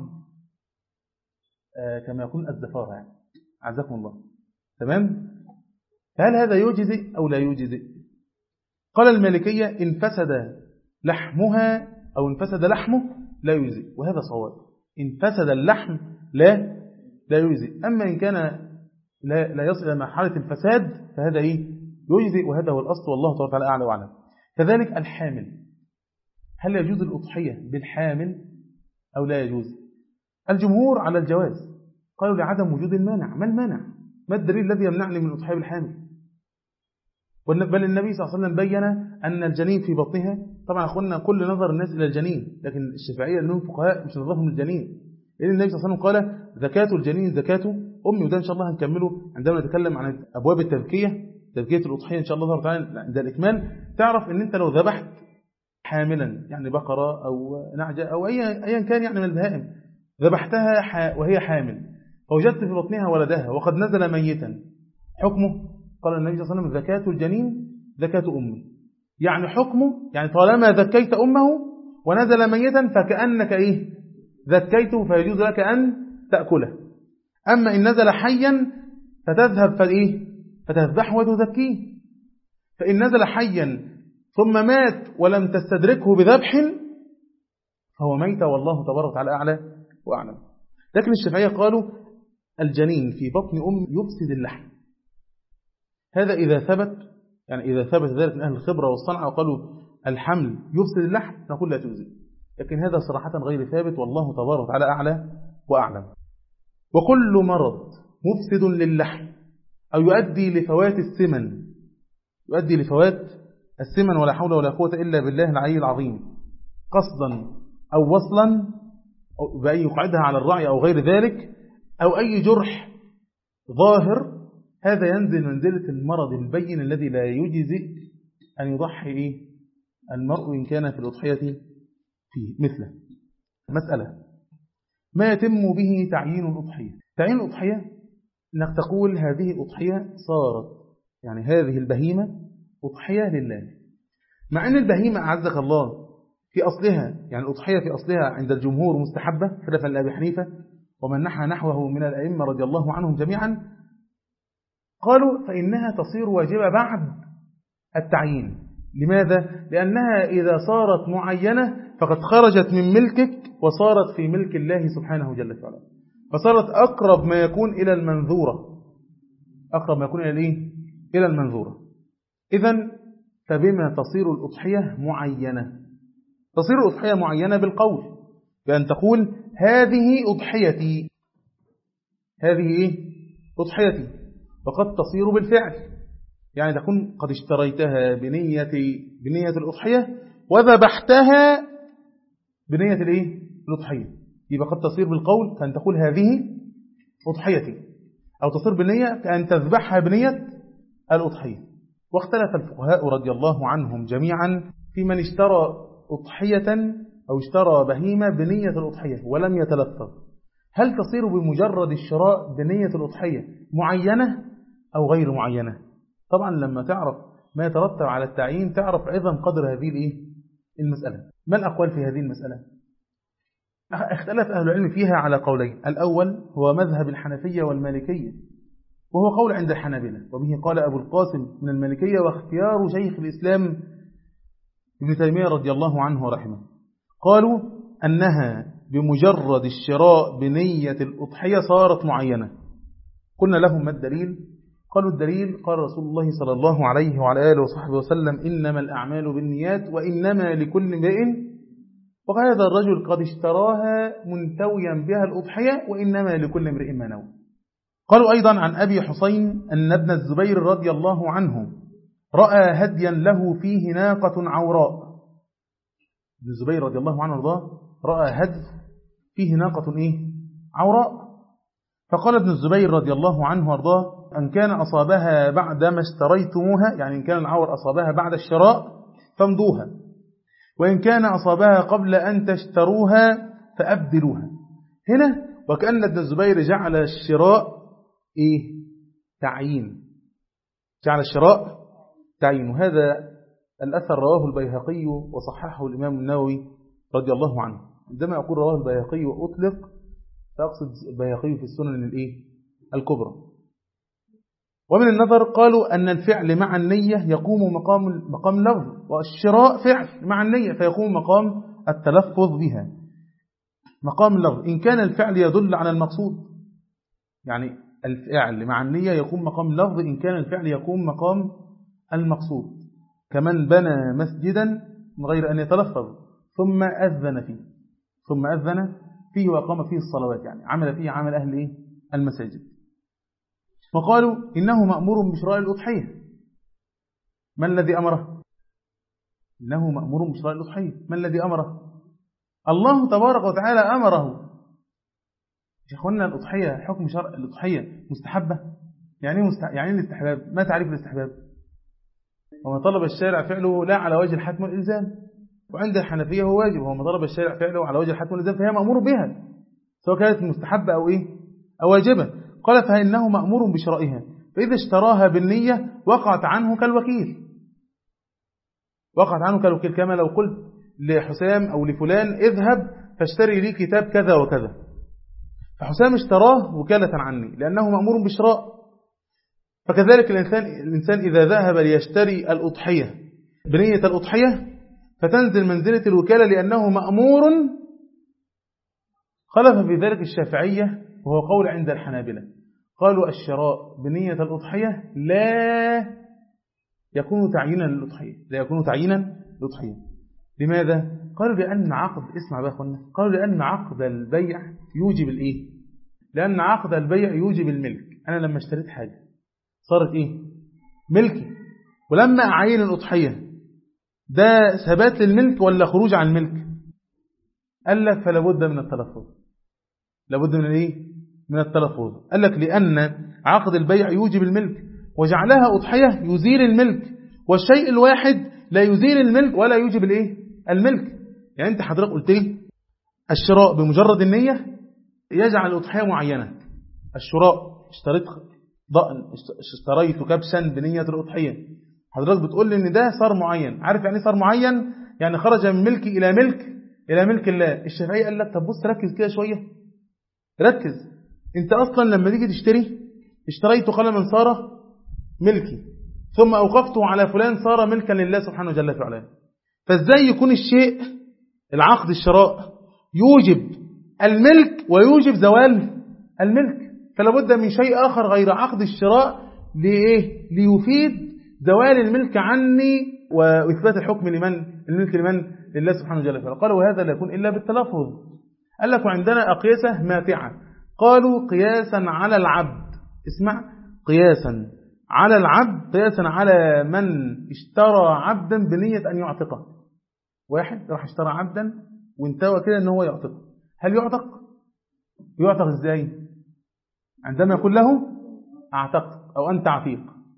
آه كما يقول الزفارة، يعني عزكم الله. تمام؟ هل هذا يجزئ أو لا يجزئ؟ قال المالكية إن فسد لحمها أو إن فسد لحمه لا يجزئ، وهذا صواب. إن فسد اللحم لا لا يجزئ، أما إن كان لا, لا يصل إلى مرحلة الفساد فهذا إيه؟ يجزئ، وهذا هو الأصل، والله تعالى أعلى وأعلم. كذلك الحامل، هل يجوز الأضحية بالحامل أو لا يجوز؟ الجمهور على الجواز، قالوا لعدم وجود المانع. ما المانع؟ ما الدليل الذي يمنعني من الأضحية بالحامل؟ بل النبي صلى الله عليه وسلم بين أن الجنين في بطنها، طبعا أخونا كل نظر الناس إلى الجنين، لكن الشافعية لهم فقهاء مش نظرهم للجنين، لأن النبي صلى الله عليه وسلم قال زكاة الجنين زكاة أمي، وده إن شاء الله هنكمله عندما نتكلم عن أبواب التذكية، تذكية الأضحية إن شاء الله تعالى عند الإكمال. تعرف أن أنت لو ذبحت حاملا، يعني بقرة أو نعجة أو أي أيا كان يعني من البهائم، ذبحتها وهي حامل فوجدت في بطنها ولدها وقد نزل ميتا، حكمه قال النبي صلى الله عليه وسلم زكاة الجنين زكاة أمه، يعني حكمه يعني طالما ذكيت أمه ونزل ميتا فكأنك إيه ذكيته، فيجوز لك أن تأكله. أما إن نزل حيا فتذهب فإيه فتذبحه وتذكيه، فإن نزل حيا ثم مات ولم تستدركه بذبح فهو ميت، والله تبارك وتعالى أعلى وأعلم. لكن الشافعية قالوا الجنين في بطن أم يفسد اللحم، هذا إذا ثبت، يعني إذا ثبت ذلك من أهل الخبرة والصنعة وقالوا الحمل يفسد اللحم نقول لا تجزي، لكن هذا صراحة غير ثابت، والله تبارك وتعالى أعلى وأعلم. وكل مرض مفسد للحم أو يؤدي لفوات السمن، يؤدي لفوات السمن ولا حول ولا قوة إلا بالله العلي العظيم، قصدا أو وصلا أو بأن يقعدها على الرعي أو غير ذلك، أو أي جرح ظاهر، هذا ينزل منزلة المرض البين الذي لا يجزئ أن يضحي إيه المرء إن كان في الأضحية فيه. مثله مسألة ما يتم به تعيين الأضحية. تعيين الأضحية أنك تقول هذه الأضحية صارت، يعني هذه البهيمة أضحية لله، مع أن البهيمة أعزك الله في أصلها، يعني الأضحية في أصلها عند الجمهور مستحبة خلافا لأبي حنيفة ومن نحى نحوه من الأئمة رضي الله عنهم جميعا، قالوا فإنها تصير واجبة بعد التعيين. لماذا؟ لأنها إذا صارت معينة فقد خرجت من ملكك وصارت في ملك الله سبحانه جل وعلا، فصارت أقرب ما يكون إلى المنذورة، أقرب ما يكون إلى إيه؟ إلى المنذورة. إذن فبما تصير الأضحية معينة؟ تصير الأضحية معينة بالقول، بأن تقول هذه أضحيتي، هذه إيه؟ أضحيتي. وقد تصير بالفعل، يعني تكون قد اشتريتها بنية بنية الأضحية وذبحتها بنية الإيه؟ الأضحية، يبقى قد تصير بالقول كأن تقول هذه أضحيتي، أو تصير بالنية كأن تذبحها بنية الأضحية. واختلف الفقهاء رضي الله عنهم جميعا في من اشترى أضحية أو اشترى بهيمة بنية الأضحية ولم يتلفظ، هل تصير بمجرد الشراء بنية الأضحية معينة أو غير معينة؟ طبعا لما تعرف ما يترتب على التعيين تعرف عظم قدر هذه المسألة. ما الأقوال في هذه المسألة؟ اختلف أهل العلم فيها على قولين. الأول هو مذهب الحنفية والمالكية، وهو قول عند الحنابلة، وبه قال أبو القاسم من المالكية واختيار شيخ الإسلام ابن تيمية رضي الله عنه ورحمه. قالوا أنها بمجرد الشراء بنية الأضحية صارت معينة. قلنا لهم ما الدليل؟ قالوا الدليل قال رسول الله صلى الله عليه وعلى آله وصحبه وسلم إنما الأعمال بالنيات وإنما لكل امرئ وهذا الرجل قد اشتراها منتويا بها الأضحية وإنما لكل امرئ ما نوى. قالوا أيضا عن أبي حسين أن ابن الزبير رضي الله عنه رأى هديا له فيه ناقة عوراء. ابن الزبير رضي الله عنه رضاه رأى هدي فيه ناقة إيه؟ عوراء. فقال ابن الزبير رضي الله عنه وارضاه أن كان أصابها بعدما اشتريتموها، يعني إن كان العور أصابها بعد الشراء فامضوها، وإن كان أصابها قبل أن تشتروها فأبدلوها. هنا وكأن ابن الزبير جعل الشراء إيه؟ تعيين، جعل الشراء تعيين. وهذا الأثر رواه البيهقي وصححه الإمام النووي رضي الله عنه. عندما أقول رواه البيهقي وأطلق فأقصد البيهقي في السنن الإيه؟ الكبرى. ومن النظر قالوا أن الفعل مع النية يقوم مقام مقام لفظ، والشراء فعل مع النية فيقوم مقام التلفظ بها، مقام اللفظ إن كان الفعل يدل على المقصود. يعني الفعل مع النية يقوم مقام اللفظ إن كان الفعل يقوم مقام المقصود، كمن بنى مسجدا من غير أن يتلفظ ثم أذن فيه ثم أذن فيه وأقام فيه الصلوات، يعني عمل فيه عمل أهل إيه؟ المساجد. وقالوا إنه مأمور بشراء الأضحية. ما الذي أمره؟ إنه مأمور بشراء الأضحية. ما الذي أمره؟ الله تبارك وتعالى أمره. يا أخوانا الأضحية حكم شرع الأضحية مستحبة. يعني مست... يعني الاستحباب، ما تعريف الاستحباب؟ وما طلب الشارع فعله لا على وجه الحتم والإلزام، وعند الحنفية هو واجب. وما طلب الشارع فعله على وجه الحتم والإلزام فهي مأمور بها سواء كانت مستحبة أو إيه؟ أو واجبة. قال فإنه مأمور بشرائها، فإذا اشتراها بالنية وقعت عنه كالوكيل، وقعت عنه كالوكيل. كما لو قلت لحسام أو لفلان اذهب فاشتري لي كتاب كذا وكذا، فحسام اشتراه وكالة عني لأنه مأمور بالشراء. فكذلك الإنسان, الإنسان إذا ذهب ليشتري الأضحية بنية الأضحية فتنزل منزلة الوكالة لأنه مأمور. خلف في ذلك الشافعية وهو قول عند الحنابلة، قالوا الشراء بنية الأضحية لا يكون تعيينا للأضحية، لا يكون تعيينا للأضحية. لماذا؟ قالوا لأن عقد، اسمع بقى أخوانا، قالوا لأن عقد البيع يوجب الإيه؟ لأن عقد البيع يوجب الملك. أنا لما اشتريت حاجة صارت إيه؟ ملكي. ولما أعين الأضحية ده ثبات للملك ولا خروج عن الملك؟ قال لك فلا بد من التلفظ، لابد من الايه؟ من التلفظ. قال لك لأن عقد البيع يوجب الملك، وجعلها أضحية يزيل الملك، والشيء الواحد لا يزيل الملك ولا يوجب الايه؟ الملك. يعني انت حضرتك قلت ايه؟ الشراء بمجرد النية يجعل الأضحية معينة. الشراء اشتريت ضأن، اشتريت كبشا بنية الأضحية، حضرتك بتقول لي ان ده صار معين. عارف يعني صار معين؟ يعني خرج من ملكي إلى ملك إلى ملك الله. الشافعي قال لك طب بص ركز كده شوية، ركز. انت اصلا لما تيجي تشتري اشتريت قلما صار ملكي ثم اوقفته على فلان صار ملكا لله سبحانه جل في علاه. فازاي يكون الشيء العقد الشراء يوجب الملك ويوجب زوال الملك؟ فلا بد من شيء اخر غير عقد الشراء لإيه؟ ليفيد زوال الملك عني واثبات الحكم لمن؟ الملك لمن؟ لله سبحانه جل في علاه. قالوا وهذا لا يكون الا بالتلفظ. قال لك وعندنا أقيسة ماتعة، قالوا قياسا على العبد. اسمع، قياسا على العبد، قياسا على من اشترى عبدا بنية أن يعتقه. واحد راح اشترى عبدا وانتوى كده أنه هو يعتقه، هل يعتق؟ يعتق ازاي؟ عندما يقول له اعتقت أو أنت عتيق.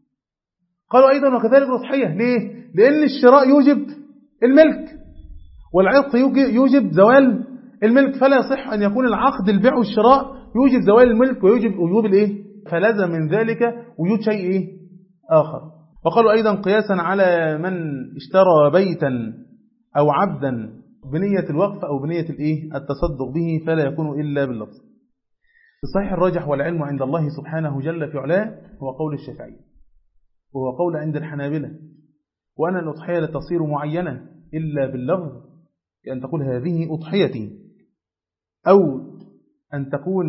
قالوا أيضا وكذلك الأضحية. ليه؟ لأن الشراء يوجب الملك والعتق يوجب زوال الملك، فلا يصح أن يكون العقد البيع والشراء يوجب زوال الملك ويوجب وجوب الإيه؟ فلازم من ذلك وجود شيء إيه؟ آخر. وقالوا أيضا قياسا على من اشترى بيتا أو عبدا بنية الوقف أو بنية الإيه؟ التصدق به، فلا يكون إلا باللفظ. الصحيح الراجح والعلم عند الله سبحانه جل في علاه هو قول الشافعي، وهو قول عند الحنابلة، وأن الأضحية لا تصير معينة إلا باللفظ، كأن تقول هذه أضحيتي، أو أن تكون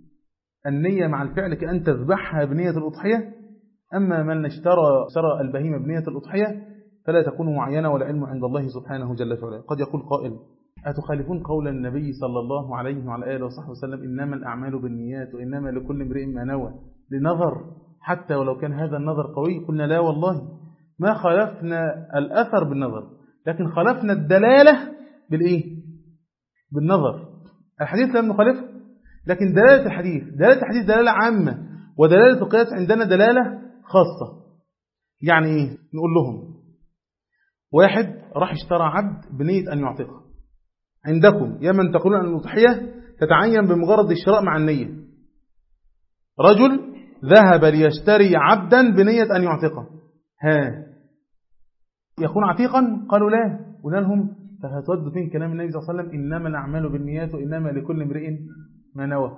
النية مع الفعل كأن تذبحها بنية الأضحية. أما من اشترى اشترى البهيمة بنية الأضحية فلا تكون معينة، والعلم عند الله سبحانه جل وعلا. قد يقول قائل أتخالفون قول النبي صلى الله عليه وعلى آله وصحبه وسلم إنما الأعمال بالنيات وإنما لكل امرئ ما نوى لنظر حتى ولو كان هذا النظر قوي؟ قلنا لا والله ما خالفنا الأثر بالنظر، لكن خالفنا الدلالة بالإيه؟ بالنظر. الحديث لم نخالفه، لكن دلالة الحديث دلالة الحديث دلالة عامة، ودلالة القياس عندنا دلالة خاصة. يعني إيه؟ نقول لهم واحد راح اشترى عبد بنية أن يعتقه، عندكم يا من تقولون أن الأضحية تتعين بمجرد الشراء مع النية. رجل ذهب ليشتري عبدا بنية أن يعتقه، ها يكون عتيقا؟ قالوا لا. قلنا لهم فهتود فين كلام النبي صلى الله عليه وسلم إنما الأعمال بالنيات وإنما لكل امرئ ما نوى؟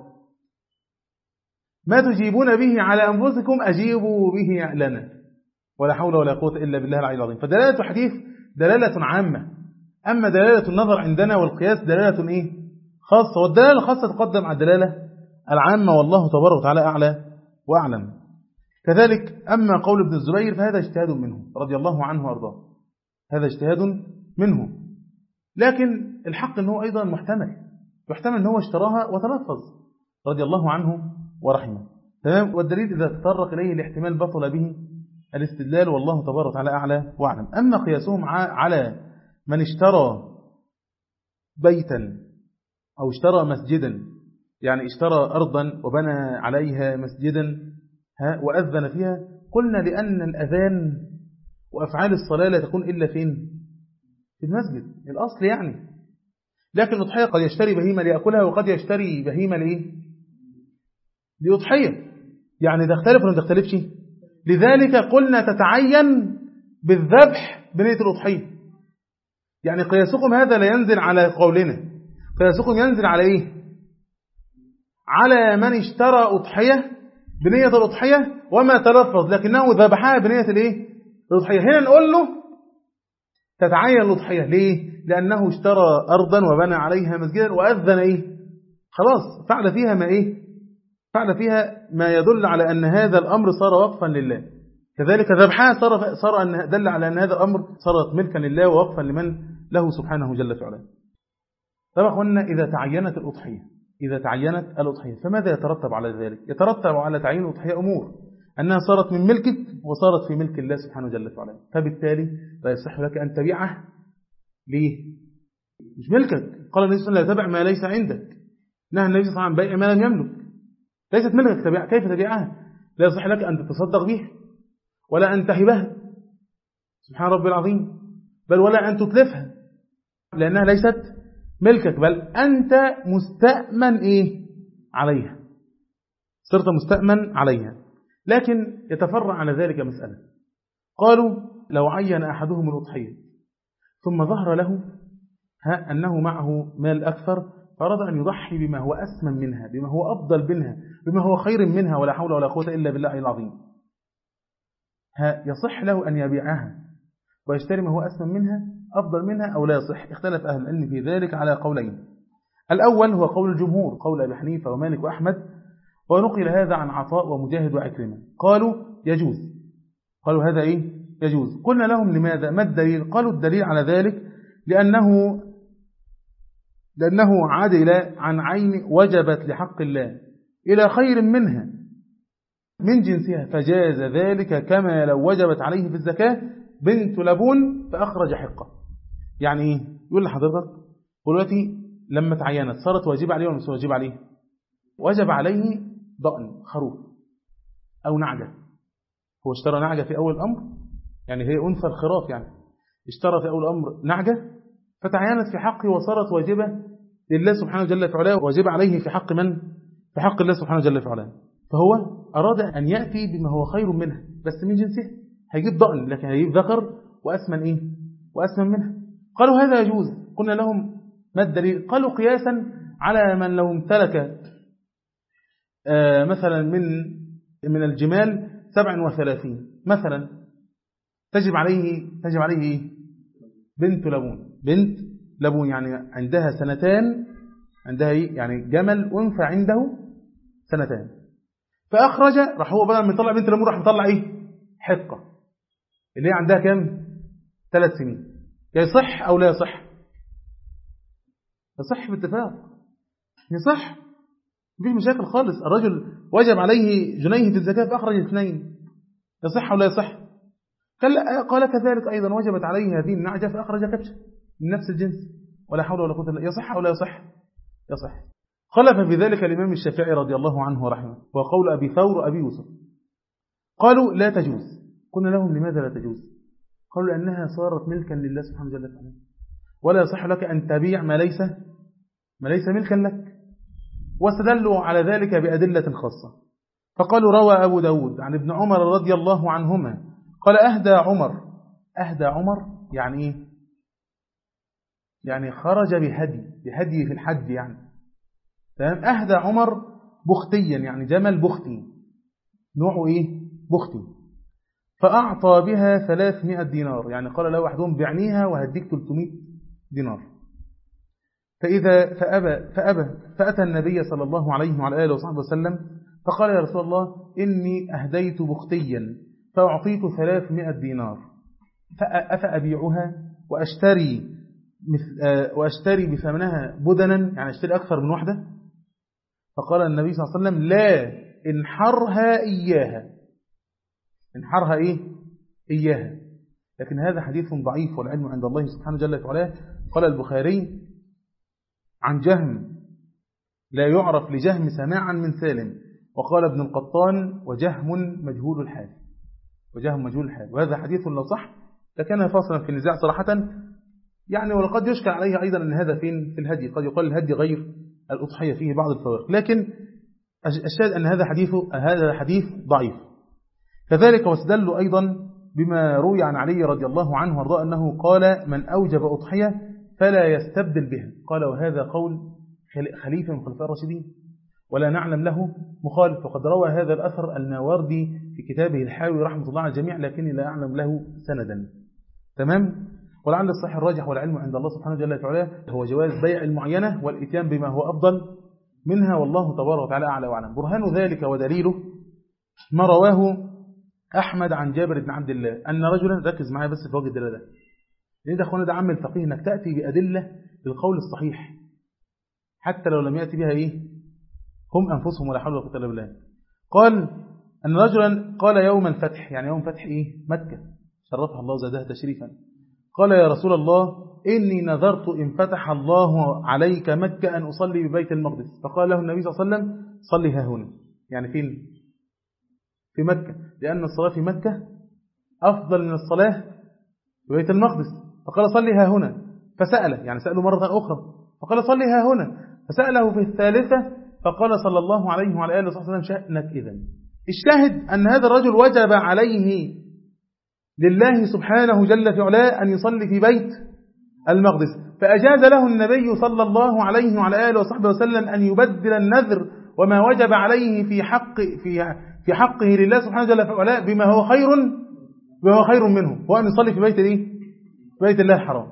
ما تجيبون به على أنفسكم أجيبوا به لنا، ولا حول ولا قوة إلا بالله العلي العظيم. فدلالة الحديث دلالة عامة، أما دلالة النظر عندنا والقياس دلالة إيه؟ خاصة، والدلالة الخاصة تقدم على الدلالة العامة، والله تبارك وتعالى أعلى وأعلم. كذلك أما قول ابن الزبير فهذا اجتهاد منه رضي الله عنه وأرضاه، هذا اجتهاد منه، لكن الحق أنه أيضا محتمل، يحتمل أنه اشتراها وتلفظ رضي الله عنه ورحمه، تمام. والدليل إذا تطرق إليه الاحتمال بطل به الاستدلال، والله تبارك وتعالى أعلى وأعلم. أما قياسهم على من اشترى بيتا أو اشترى مسجدا، يعني اشترى أرضا وبنى عليها مسجدا وأذن فيها، قلنا لأن الأذان وأفعال الصلاة لا تكون إلا فين؟ في المسجد الأصل يعني. لكن الأضحية قد يشتري بهيمة ليأكلها وقد يشتري بهيمة لإيه؟ لأضحية، يعني تختلف ولا تختلفش؟ لذلك قلنا تتعين بالذبح بنية الأضحية. يعني قياسكم هذا لا ينزل على قولنا، قياسكم ينزل على إيه؟ على من اشترى أضحية بنية الأضحية وما تلفظ لكنه ذبحها بنية الإيه؟ الأضحية. هنا نقول له تتعين الأضحية، ليه؟ لأنه اشترى أرضا وبنى عليها مسجدا وأذن إيه؟ خلاص فعل فيها ما إيه؟ فعل فيها ما يدل على أن هذا الأمر صار وقفا لله. كذلك ذبحها صار صار أن دل على أن هذا الأمر صارت ملكا لله ووقفا لمن له سبحانه جل في علاه. طبعا قلنا إذا تعينت الأضحية إذا تعينت الأضحية فماذا يترتب على ذلك؟ يترتب على تعيين الأضحية أمور، أنها صارت من ملكك وصارت في ملك الله سبحانه جل في علاه، فبالتالي لا يصح لك أن تبيعه. ليه؟ مش ملكك. قال النبي صلى الله عليه وسلم لا تبع ما ليس عندك، نهى النبي صلى الله عليه وسلم عن بيع ما لم يملك. ليست ملكك تبيع، كيف تبيعها؟ لا يصح لك أن تتصدق بها ولا أن تهبها سبحان ربي العظيم، بل ولا أن تتلفها لأنها ليست ملكك، بل أنت مستأمن إيه؟ عليها، صرت مستأمن عليها. لكن يتفرع على ذلك مسألة، قالوا لو عين أحدهم الأضحية ثم ظهر له ها أنه معه مال أكثر فأراد أن يضحي بما هو أسمن منها، بما هو أفضل منها، بما هو خير منها، ولا حول ولا قوة إلا بالله العظيم، ها يصح له أن يبيعها ويشتري ما هو أسمن منها أفضل منها أو لا يصح؟ اختلف أهل العلم في ذلك على قولين. الأول هو قول الجمهور، قول أبي حنيفة ومالك وأحمد، ونقل هذا عن عطاء ومجاهد وعكرمة، قالوا يجوز، قالوا هذا إيه؟ يجوز. قلنا لهم لماذا؟ ما الدليل؟ قالوا الدليل على ذلك لأنه لأنه عدل عن عين وجبت لحق الله إلى خير منها من جنسها فجاز ذلك، كما لو وجبت عليه في الزكاة بنت لبون فأخرج حقه. يعني يقول لحضرتك دلوقتي لما تعينت صارت واجب عليه ولا مش واجب عليه؟ وجب عليه ضأن خروف أو نعجة. هو اشترى نعجة في أول الأمر، يعني هي أنثى الخراف، يعني اشترى في أول الأمر نعجة فتعينت في حقه وصارت واجبة لله سبحانه جل في علاه، واجب عليه في حق من؟ في حق الله سبحانه جل في علاه. فهو أراد أن يأتي بما هو خير منها بس من جنسه، هيجيب ضأن لكن هيجيب ذكر وأسمن إيه؟ وأسمن منها. قالوا هذا يجوز. قلنا لهم ما الدليل؟ قالوا قياسا على من لو امتلك آه مثلا من من الجمال سبع وثلاثين مثلا تجب عليه تجب عليه بنت لبون، بنت لبون يعني عندها سنتان، عندها إيه؟ يعني جمل أنثى عنده سنتان، فأخرج راح هو بدل ما يطلع بنت لبون راح يطلع إيه؟ حقة اللي هي عندها كام؟ ثلاث سنين. يصح أو لا يصح؟ يصح باتفاق، يصح، مفيش مشاكل خالص. الرجل وجب عليه جنيه في الزكاة فأخرج اثنين، يصح ولا يصح؟ قال كذلك أيضا وجبت عليه هذه النعجة فأخرج كبشة من نفس الجنس، ولا حول ولا قوة إلا بالله، يصح ولا يصح؟ يصح. خلف في ذلك الإمام الشافعي رضي الله عنه ورحمه، وقول أبي ثور وأبي يوسف، قالوا لا تجوز. قلنا لهم لماذا لا تجوز؟ قالوا لأنها صارت ملكا لله سبحانه وتعالى، ولا يصح لك أن تبيع ما ليس ما ليس ملكا لك. واستدلوا على ذلك بأدلة خاصة، فقالوا روى أبو داود عن ابن عمر رضي الله عنهما قال أهدى عمر، أهدى عمر يعني إيه؟ يعني خرج بهدي، بهدي في الحج يعني، تمام. أهدى عمر بختيا يعني جمل بختي، نوعه إيه؟ بختي، فأعطى بها ثلاثمائة دينار، يعني قال له واحدهم بعنيها وهديك ثلاثمائة دينار. فإذا فأبى, فأبى فأتى النبي صلى الله عليه وعلى آله وصحبه وسلم فقال يا رسول الله إني أهديت بختيا فأعطيت ثلاثمائة دينار، فأبيعها وأشتري وأشتري بثمنها بدنا، يعني أشتري أكثر من واحدة؟ فقال النبي صلى الله عليه وسلم لا، انحرها إياها، انحرها إيه؟ إياها. لكن هذا حديث ضعيف والعلم عند الله سبحانه جل وعلا. قال البخاري عن جهم لا يعرف لجهم سماعا من سالم، وقال ابن القطان وجهم مجهول الحال، وجهم مجهول الحال، وهذا حديث لو صح لكان فاصلا في النزاع صراحة يعني. ولقد يشكل عليه أيضا أن هذا فين في الهدي، قد يقال الهدي غير الأضحية فيه بعض الفوارق، لكن الشاهد أن هذا حديث هذا حديث ضعيف. كذلك واستدلوا أيضا بما روي عن علي رضي الله عنه وارضاه أنه قال من أوجب أضحية فلا يستبدل بها، قال وهذا قول خليفة من خلفاء الراشدين ولا نعلم له مخالف. وقد روى هذا الأثر الماوردي في كتابه الحاوي رحمة الله على الجميع، لكني لا أعلم له سندا، تمام. ولعل الصحيح الراجح والعلم عند الله سبحانه وتعالى هو جواز بيع المعينة والإتيان بما هو أفضل منها، والله تبارك وتعالى أعلى وأعلم. برهان ذلك ودليله ما رواه أحمد عن جابر بن عبد الله أن رجلا، ركز معايا بس في وجه الدلالة ده، لأن ده أخوانا ده عم الفقيه أنك تأتي بأدلة للقول الصحيح حتى لو لم يأتي بها إيه هم أنفسهم، ولا حول ولا قوة إلا بالله. قال أن رجلا قال يوم الفتح، يعني يوم فتح إيه مكة شرفها الله زادها تشريفا، قال يا رسول الله إني نذرت إن فتح الله عليك مكة أن أصلي ببيت المقدس. فقال له النبي صلى الله عليه وسلم صلي ها هنا، يعني فين؟ في مكة، لأن الصلاة في مكة أفضل من الصلاة في بيت المقدس. فقال صلي ها هنا، فسأله، يعني سأله مرة أخرى فقال صلي ها هنا، فسأله في الثالثة فقال صلى الله عليه وعلى آله وصحبه وسلم شأنك إذن. الشاهد أن هذا الرجل وجب عليه لله سبحانه جل في علاه أن يصلي في بيت المقدس، فأجاز له النبي صلى الله عليه وعلى آله وصحبه وسلم أن يبدل النذر وما وجب عليه في حق في في حقه لله سبحانه جل في علاه بما هو خير بما هو خير منه، وأن يصلي في بيت الايه؟ بيت الله الحرام.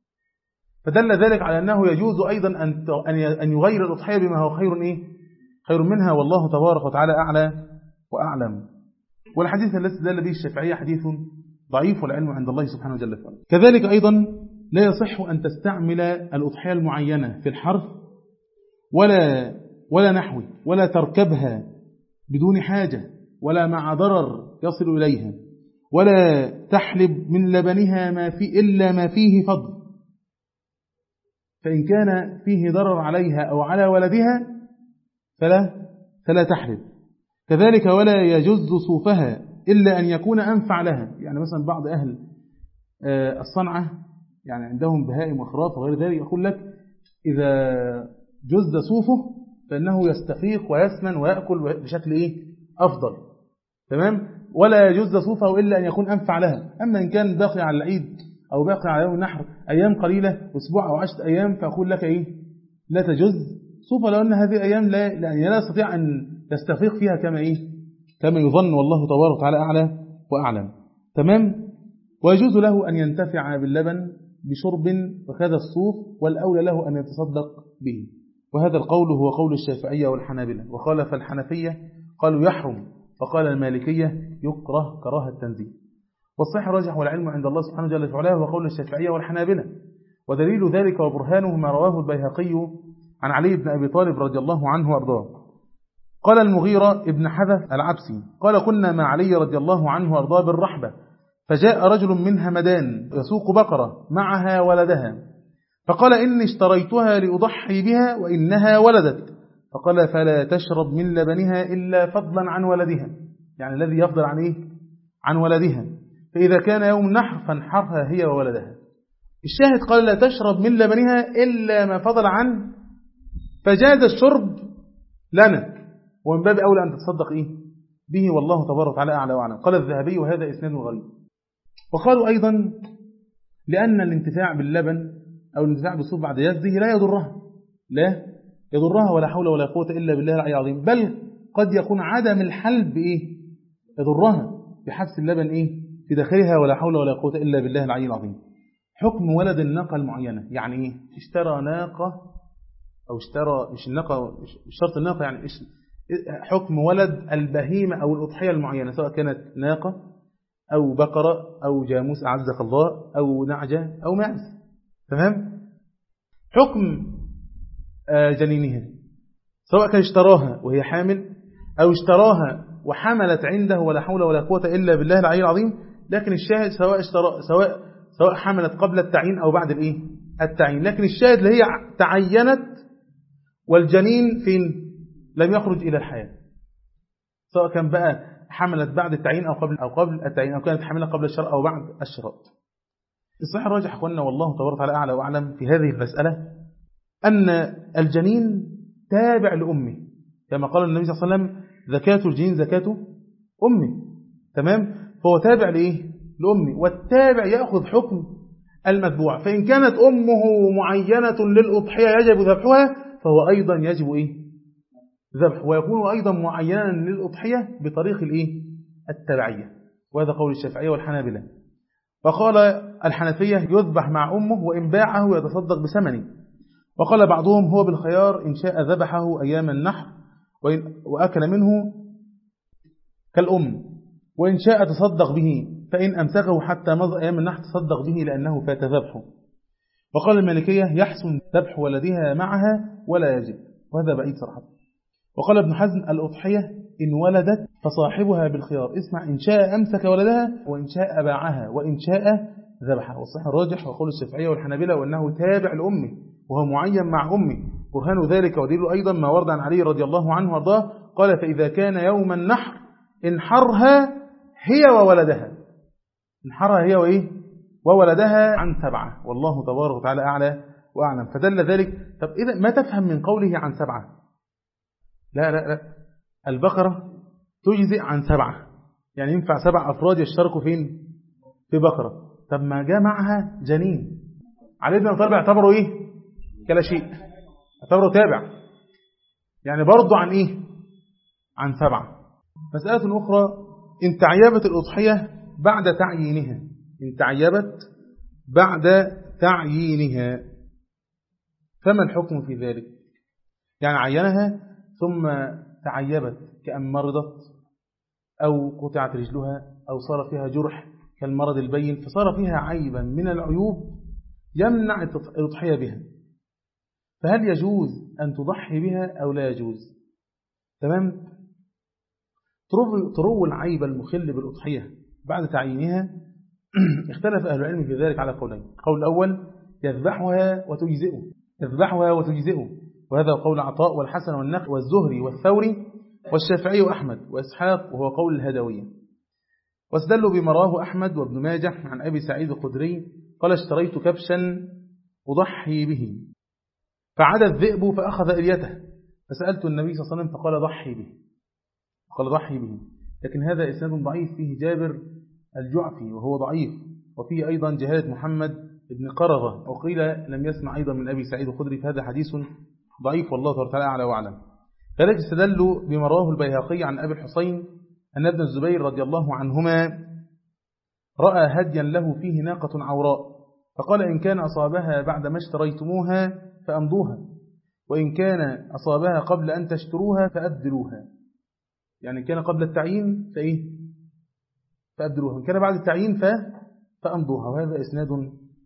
فدل ذلك على أنه يجوز أيضا أن أن يغير الأضحية بما هو خير إيه؟ خير منها، والله تبارك وتعالى أعلى وأعلم. والحديث الذي استدل به الشافعية حديث ضعيف والعلم عند الله سبحانه وتعالى. كذلك أيضا لا يصح أن تستعمل الأضحية المعينة في الحرث ولا ولا نحوه، ولا تركبها بدون حاجة ولا مع ضرر يصل إليها، ولا تحلب من لبنها ما في إلا ما فيه فضل، فإن كان فيه ضرر عليها أو على ولدها فلا فلا تحلب. كذلك ولا يجز صوفها إلا أن يكون أنفع لها، يعني مثلا بعض أهل الصنعة يعني عندهم بهائم وخراف وغير ذلك، يقول لك إذا جز صوفه فإنه يستفيق ويسمن ويأكل بشكل إيه أفضل، تمام. ولا يجز صوفه إلا أن يكون أنفع لها. أما إن كان باقي على العيد أو باقي على يوم النحر أيام قليلة أسبوع أو عشرة أيام فأقول لك إيه لا تجز صوفه، لأن هذه الأيام لا لا يستطيع أن يستفيق فيها كما إيه كما يظن، والله تبارك وتعالى أعلى وأعلم، تمام. ويجوز له أن ينتفع باللبن بشرب وكذا الصوف، والأولى له أن يتصدق به. وهذا القول هو قول الشافعية والحنابلة، وخالف الحنفية قالوا يحرم، وقال المالكية يكره كراهة التنزيه. والصحيح الراجح والعلم عند الله سبحانه وتعالى هو قول الشافعية والحنابلة. ودليل ذلك وبرهانه ما رواه البيهقي عن علي بن أبي طالب رضي الله عنه وأرضاه. قال المغيرة ابن حذف العبسي قال كنا مع علي رضي الله عنه وأرضاه بالرحبة، فجاء رجل من همدان يسوق بقرة معها ولدها، فقال إني اشتريتها لأضحي بها وإنها ولدت، فقال فلا تشرب من لبنها إلا فضلا عن ولدها، يعني الذي يفضل عن إيه؟ عن ولدها، فإذا كان يوم النحر فانحرها هي وولدها. الشاهد قال لا تشرب من لبنها إلا ما فضل عنه، فجاز الشرب لنا، ومن باب أولى أن تتصدق إيه؟ به، والله تبارك وتعالى أعلى وأعلم. قال الذهبي وهذا إسناد غريب. وقالوا أيضا لأن الانتفاع باللبن أو الانتفاع بالصوف بعد يزده لا يضرها، لا يضرها ولا حول ولا قوة إلا بالله العلي العظيم، بل قد يكون عدم الحلب إيه؟ يضرها بحبس اللبن إيه؟ في داخلها، ولا حول ولا قوة إلا بالله العلي العظيم. حكم ولد الناقة المعينة، يعني إيه؟ اشترى ناقة أو اشترى مش الناقة مش شرط الناقة، يعني إيش حكم ولد البهيمة أو الأضحية المعينة، سواء كانت ناقة أو بقرة أو جاموس أعزك الله أو نعجة أو معز، تمام؟ حكم جنينها، سواء كان اشتراها وهي حامل أو اشتراها وحملت عنده، ولا حول ولا قوة إلا بالله العلي العظيم. لكن الشاهد سواء اشترى سواء سواء حملت قبل التعيين أو بعد الإيه؟ التعيين. لكن الشاهد اللي هي تعينت والجنين فين؟ لم يخرج إلى الحياة، سواء كان بقى حملت بعد التعيين أو قبل أو قبل التعيين، أو كانت حاملة قبل الشراء أو بعد الشراء. الصحيح الراجح أخوانا والله تبارك وتعالى أعلى وأعلم في هذه المسألة أن الجنين تابع لأمه، كما قال النبي صلى الله عليه وسلم زكاة الجنين زكاة أمه، تمام؟ فهو تابع لإيه؟ لأمه، والتابع يأخذ حكم المتبوع، فإن كانت أمه معينة للأضحية يجب ذبحها، فهو أيضا يجب إيه؟ ذبح، ويكون أيضا معينا للأضحية بطريق الإيه؟ التبعية، وهذا قول الشافعية والحنابلة. وقال الحنفية يذبح مع أمه، وإن باعه يتصدق بثمنه. وقال بعضهم هو بالخيار، إن شاء ذبحه أيام النحر وأكل منه كالأم، وإن شاء تصدق به، فإن أمسكه حتى مضى أيام النحر تصدق به لأنه فات ذبحه. وقال المالكية يحسن ذبح ولدها معها ولا يجب، وهذا بعيد صراحة. وقال ابن حزم الأضحية إن ولدت فصاحبها بالخيار، اسمع، إن شاء أمسك ولدها وإن شاء باعها وإن شاء ذبحها. والصحيح الراجح وقول الشافعية والحنابلة وأنه تابع لأمه وهو معين مع أمه. برهان ذلك ودليل أيضا ما ورد عن علي رضي الله عنه وارضاه قال فإذا كان يوم النحر انحرها هي وولدها، انحرها هي وإيه؟ وولدها عن سبعة، والله تبارك وتعالى أعلى وأعلم. فدل ذلك. طب إذا ما تفهم من قوله عن سبعة؟ لا لا لا، البقرة تجزئ عن سبعة، يعني ينفع سبع أفراد يشتركوا فين؟ في بقرة. طب ما جاء معها جنين، علي بن أبي طالب اعتبره إيه؟ كلا شيء، اعتبره تابع، يعني برضو عن إيه؟ عن سبعة. مسألة أخرى، إن تعيبت الأضحية بعد تعيينها، إن تعيبت بعد تعيينها فما الحكم في ذلك؟ يعني عينها ثم تعيبت، كأن مرضت أو قطعت رجلها أو صار فيها جرح كالمرض البين، فصار فيها عيبا من العيوب يمنع التضحية بها، فهل يجوز أن تضحي بها أو لا يجوز؟ تمام؟ ترو العيب المخل بالأضحية بعد تعيينها اختلف أهل العلم في ذلك على قولين. القول الأول يذبحها وتجزئه، يذبحها وتجزئه، وهذا قول عطاء والحسن والنخعي والزهري والثوري والشافعي وأحمد وإسحاق، وهو قول الهدوية. واستدلوا بما رواه أحمد وابن ماجه عن أبي سعيد الخدري قال اشتريت كبشا أضحي به فعاد الذئب فأخذ إليته فسألت النبي صلى الله عليه وسلم فقال ضحي به، قال ضحي به. لكن هذا إسناد ضعيف، فيه جابر الجعفي وهو ضعيف، وفيه أيضا جهالة محمد بن قرظة، وقيل لم يسمع أيضا من أبي سعيد الخدري، فهذا حديث ضعيف والله تعالى أعلى وأعلم. كذلك استدلوا بما رواه البيهقي عن أبي الحسين أن ابن الزبير رضي الله عنهما رأى هديا له فيه ناقة عوراء فقال إن كان أصابها بعد ما اشتريتموها فأمضوها، وإن كان أصابها قبل أن تشتروها فأبدلوها، يعني كان قبل التعيين فإيه؟ فأبدلوها، وإن كان بعد التعيين فأمضوها، وهذا إسناد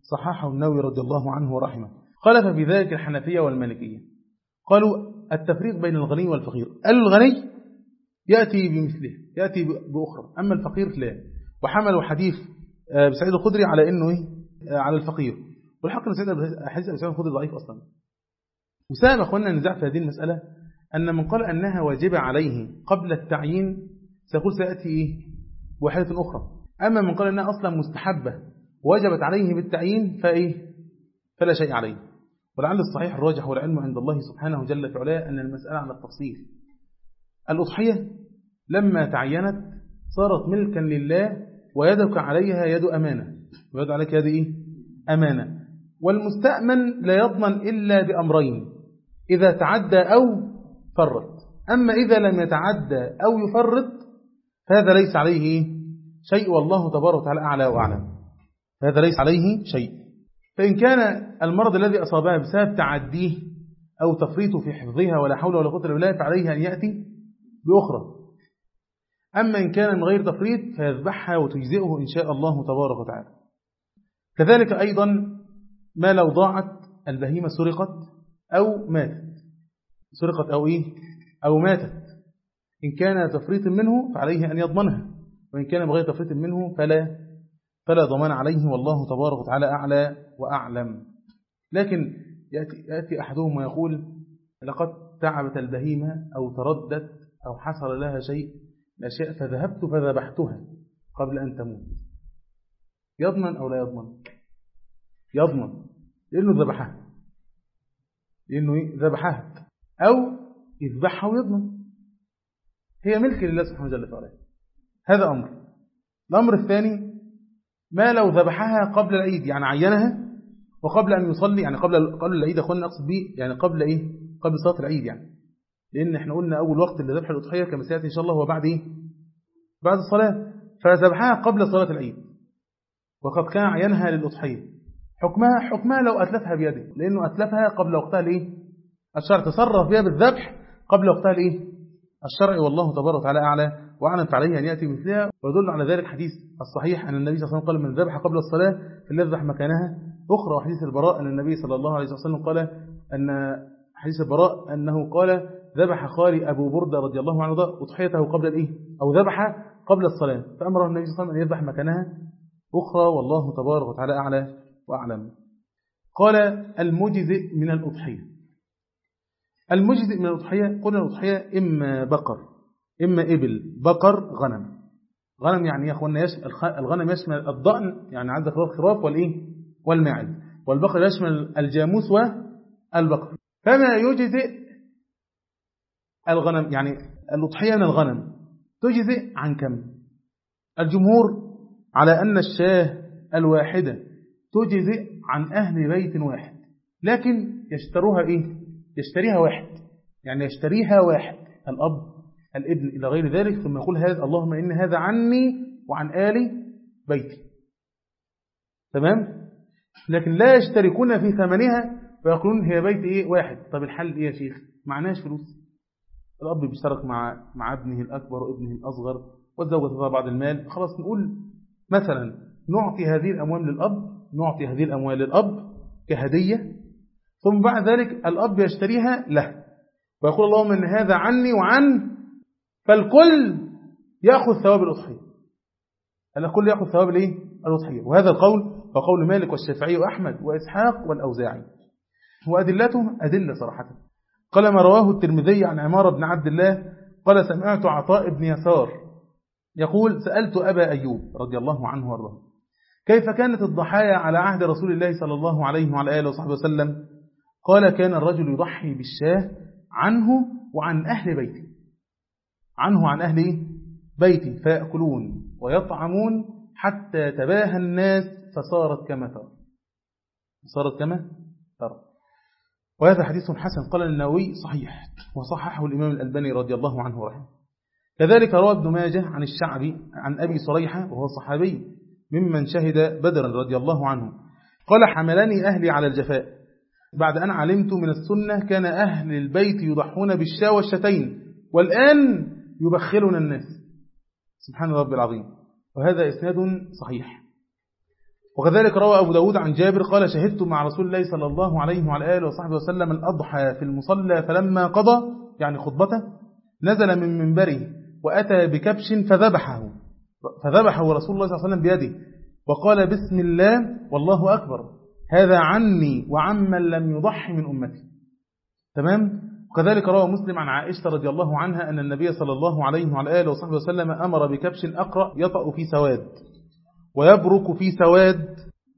صححه النووي رضي الله عنه ورحمه. خالف في ذلك الحنفية والمالكية، قالوا التفريق بين الغني والفقير، قالوا الغني يأتي بمثله، يأتي بأخرى، أما الفقير لا. وحملوا حديث سعيد الخدري على إنه إيه؟ على الفقير، والحق أن حديث سعيد الخدري ضعيف أصلا. وسبب أخواننا النزاع في هذه المسألة أن من قال أنها واجبة عليه قبل التعيين سيقول سيأتي إيه؟ بوحدة أخرى. أما من قال أنها أصلا مستحبة وجبت عليه بالتعيين فإيه؟ فلا شيء عليه. ولعل الصحيح الراجح والعلم عند الله سبحانه جل في علاه أن المسألة على التفصيل. الأضحية لما تعينت صارت ملكا لله، ويدك عليها يد أمانة، ويد عليك يد إيه؟ أمانة. والمستأمن لا يضمن إلا بأمرين: إذا تعدى أو فرط. أما إذا لم يتعدى أو يفرط فهذا ليس عليه شيء، والله تبارك وتعالى أعلى وأعلم. هذا ليس عليه شيء. فإن كان المرض الذي أصابها بسبب تعديه أو تفريطه في حفظها ولا حول ولا قوة إلا بالله فعليه أن يأتي بأخرى. أما إن كان من غير تفريط فيذبحها وتجزئه إن شاء الله تبارك وتعالى. كذلك أيضا ما لو ضاعت البهيمة، سرقت أو ماتت، سرقت أو إيه؟ أو ماتت، إن كان تفريط منه فعليه أن يضمنها، وإن كان بغير تفريط منه فلا فلا ضمان عليه، والله تبارك وتعالى أعلى وأعلم. لكن يأتي, يأتي أحدهم ويقول لقد تعبت البهيمة أو تردت أو حصل لها شيء الأشياء فذهبت فذبحتها قبل أن تموت، يضمن أو لا يضمن؟ يضمن، لأنه ذبحها، لأنه ذبحها أو يذبحها ويضمن، هي ملك لله سبحانه وتعالى عليه. هذا أمر. الأمر الثاني ما لو ذبحها قبل العيد، يعني عينها وقبل أن يصلي، يعني قبل قبل العيد أخواننا أقصد به، يعني قبل إيه؟ قبل صلاة العيد يعني، لأن إحنا قلنا أول وقت اللي ذبح الأضحية كما سيأتي إن شاء الله هو بعد إيه؟ بعد الصلاة. فذبحها قبل صلاة العيد وقد كان عينها للأضحية، حكمها حكمها لو أتلفها بيده، لأنه أتلفها قبل وقتها الإيه؟ الشرع، تصرف بها بالذبح قبل وقتها الإيه؟ الشرع، والله تبارك وتعالى أعلى وأعلم. فعليه أن يأتي مثلها. ويدل على ذلك حديث الصحيح أن النبي صلى الله عليه وسلم قال من ذبح قبل الصلاة فليذبح مكانها أخرى. وحديث البراء أن النبي صلى الله عليه وسلم قال أن حديث البراء أنه قال ذبح خالي أبو بردة رضي الله عنه أضحيته قبل الإيه؟ أو ذبح قبل الصلاة، فأمره النبي صلى الله عليه وسلم أن يذبح مكانها أخرى، والله تبارك وتعالى أعلى وأعلم. قال المجزئ من الأضحية. المجزئ من الأضحية قلنا الأضحية إما بقر إما إبل، بقر غنم. غنم يعني يا أخوانا يشمل الغنم يشمل الضأن، يعني عندك الخراف والإيه والماعز، والبقر يشمل الجاموس والبقر. فما يجزئ الغنم، يعني الأضحية من الغنم تجزئ عن كم؟ الجمهور على أن الشاة الواحدة تجزئ عن أهل بيت واحد، لكن يشتروها إيه؟ يشتريها واحد، يعني يشتريها واحد، الأب الابن إلى غير ذلك، ثم يقول هذا اللهم إن هذا عني وعن آل بيتي، تمام؟ لكن لا يشتركون في ثمنها ويقولون هي بيت إيه واحد. طب الحل إيه يا شيخ؟ معناش فلوس، الأب بيشترك مع مع ابنه الأكبر وابنه الأصغر، والزوجة تضع بعض المال، خلاص نقول مثلا نعطي هذه الأموال للأب، نعطي هذه الأموال للأب كهدية، ثم بعد ذلك الأب يشتريها له ويقول اللهم إن هذا عني وعن، فالكل يأخذ ثواب الأضحية، الكل يأخذ ثواب الإيه؟ الأضحية. وهذا القول هو قول مالك والشافعي وأحمد وإسحاق والأوزاعي، وأدلته أدلة صراحة. قال ما رواه الترمذي عن عمار بن عبد الله قال سمعت عطاء بن يسار يقول سألت أبا أيوب رضي الله عنه وارضاه كيف كانت الضحايا على عهد رسول الله صلى الله عليه وعلى آله وصحبه وسلم؟ قال كان الرجل يضحي بالشاه عنه وعن أهل بيته، عنه وعن أهل بيته، فيأكلون ويطعمون حتى تباهى الناس فصارت كما ترى، صارت كما ترى. وهذا حديث حسن. قال النووي صحيح، وصححه الإمام الألباني رضي الله عنه ورحمه. كذلك روى ابن ماجه عن الشعبي عن أبي صريحة وهو صحابي ممن شهد بدرا رضي الله عنه قال حملني أهلي على الجفاء بعد أن علمت من السنة كان أهل البيت يضحون بالشاة والشتين، والآن يبخلون الناس، سبحان رب العظيم. وهذا إسناد صحيح. وكذلك روى أبو داود عن جابر قال شهدت مع رسول الله صلى الله عليه وعلى آله وصحبه وسلم الأضحى في المصلى فلما قضى يعني خطبته نزل من منبره وأتى بكبش فذبحه فذبحه رسول الله صلى الله عليه وسلم بيده وقال بسم الله والله أكبر هذا عني وعمن لم يضحي من أمتي. تمام. وكذلك روى مسلم عن عائشة رضي الله عنها أن النبي صلى الله عليه وعلى آله وصحبه وسلم أمر بكبش أقرأ يطأ في سواد ويبرك في سواد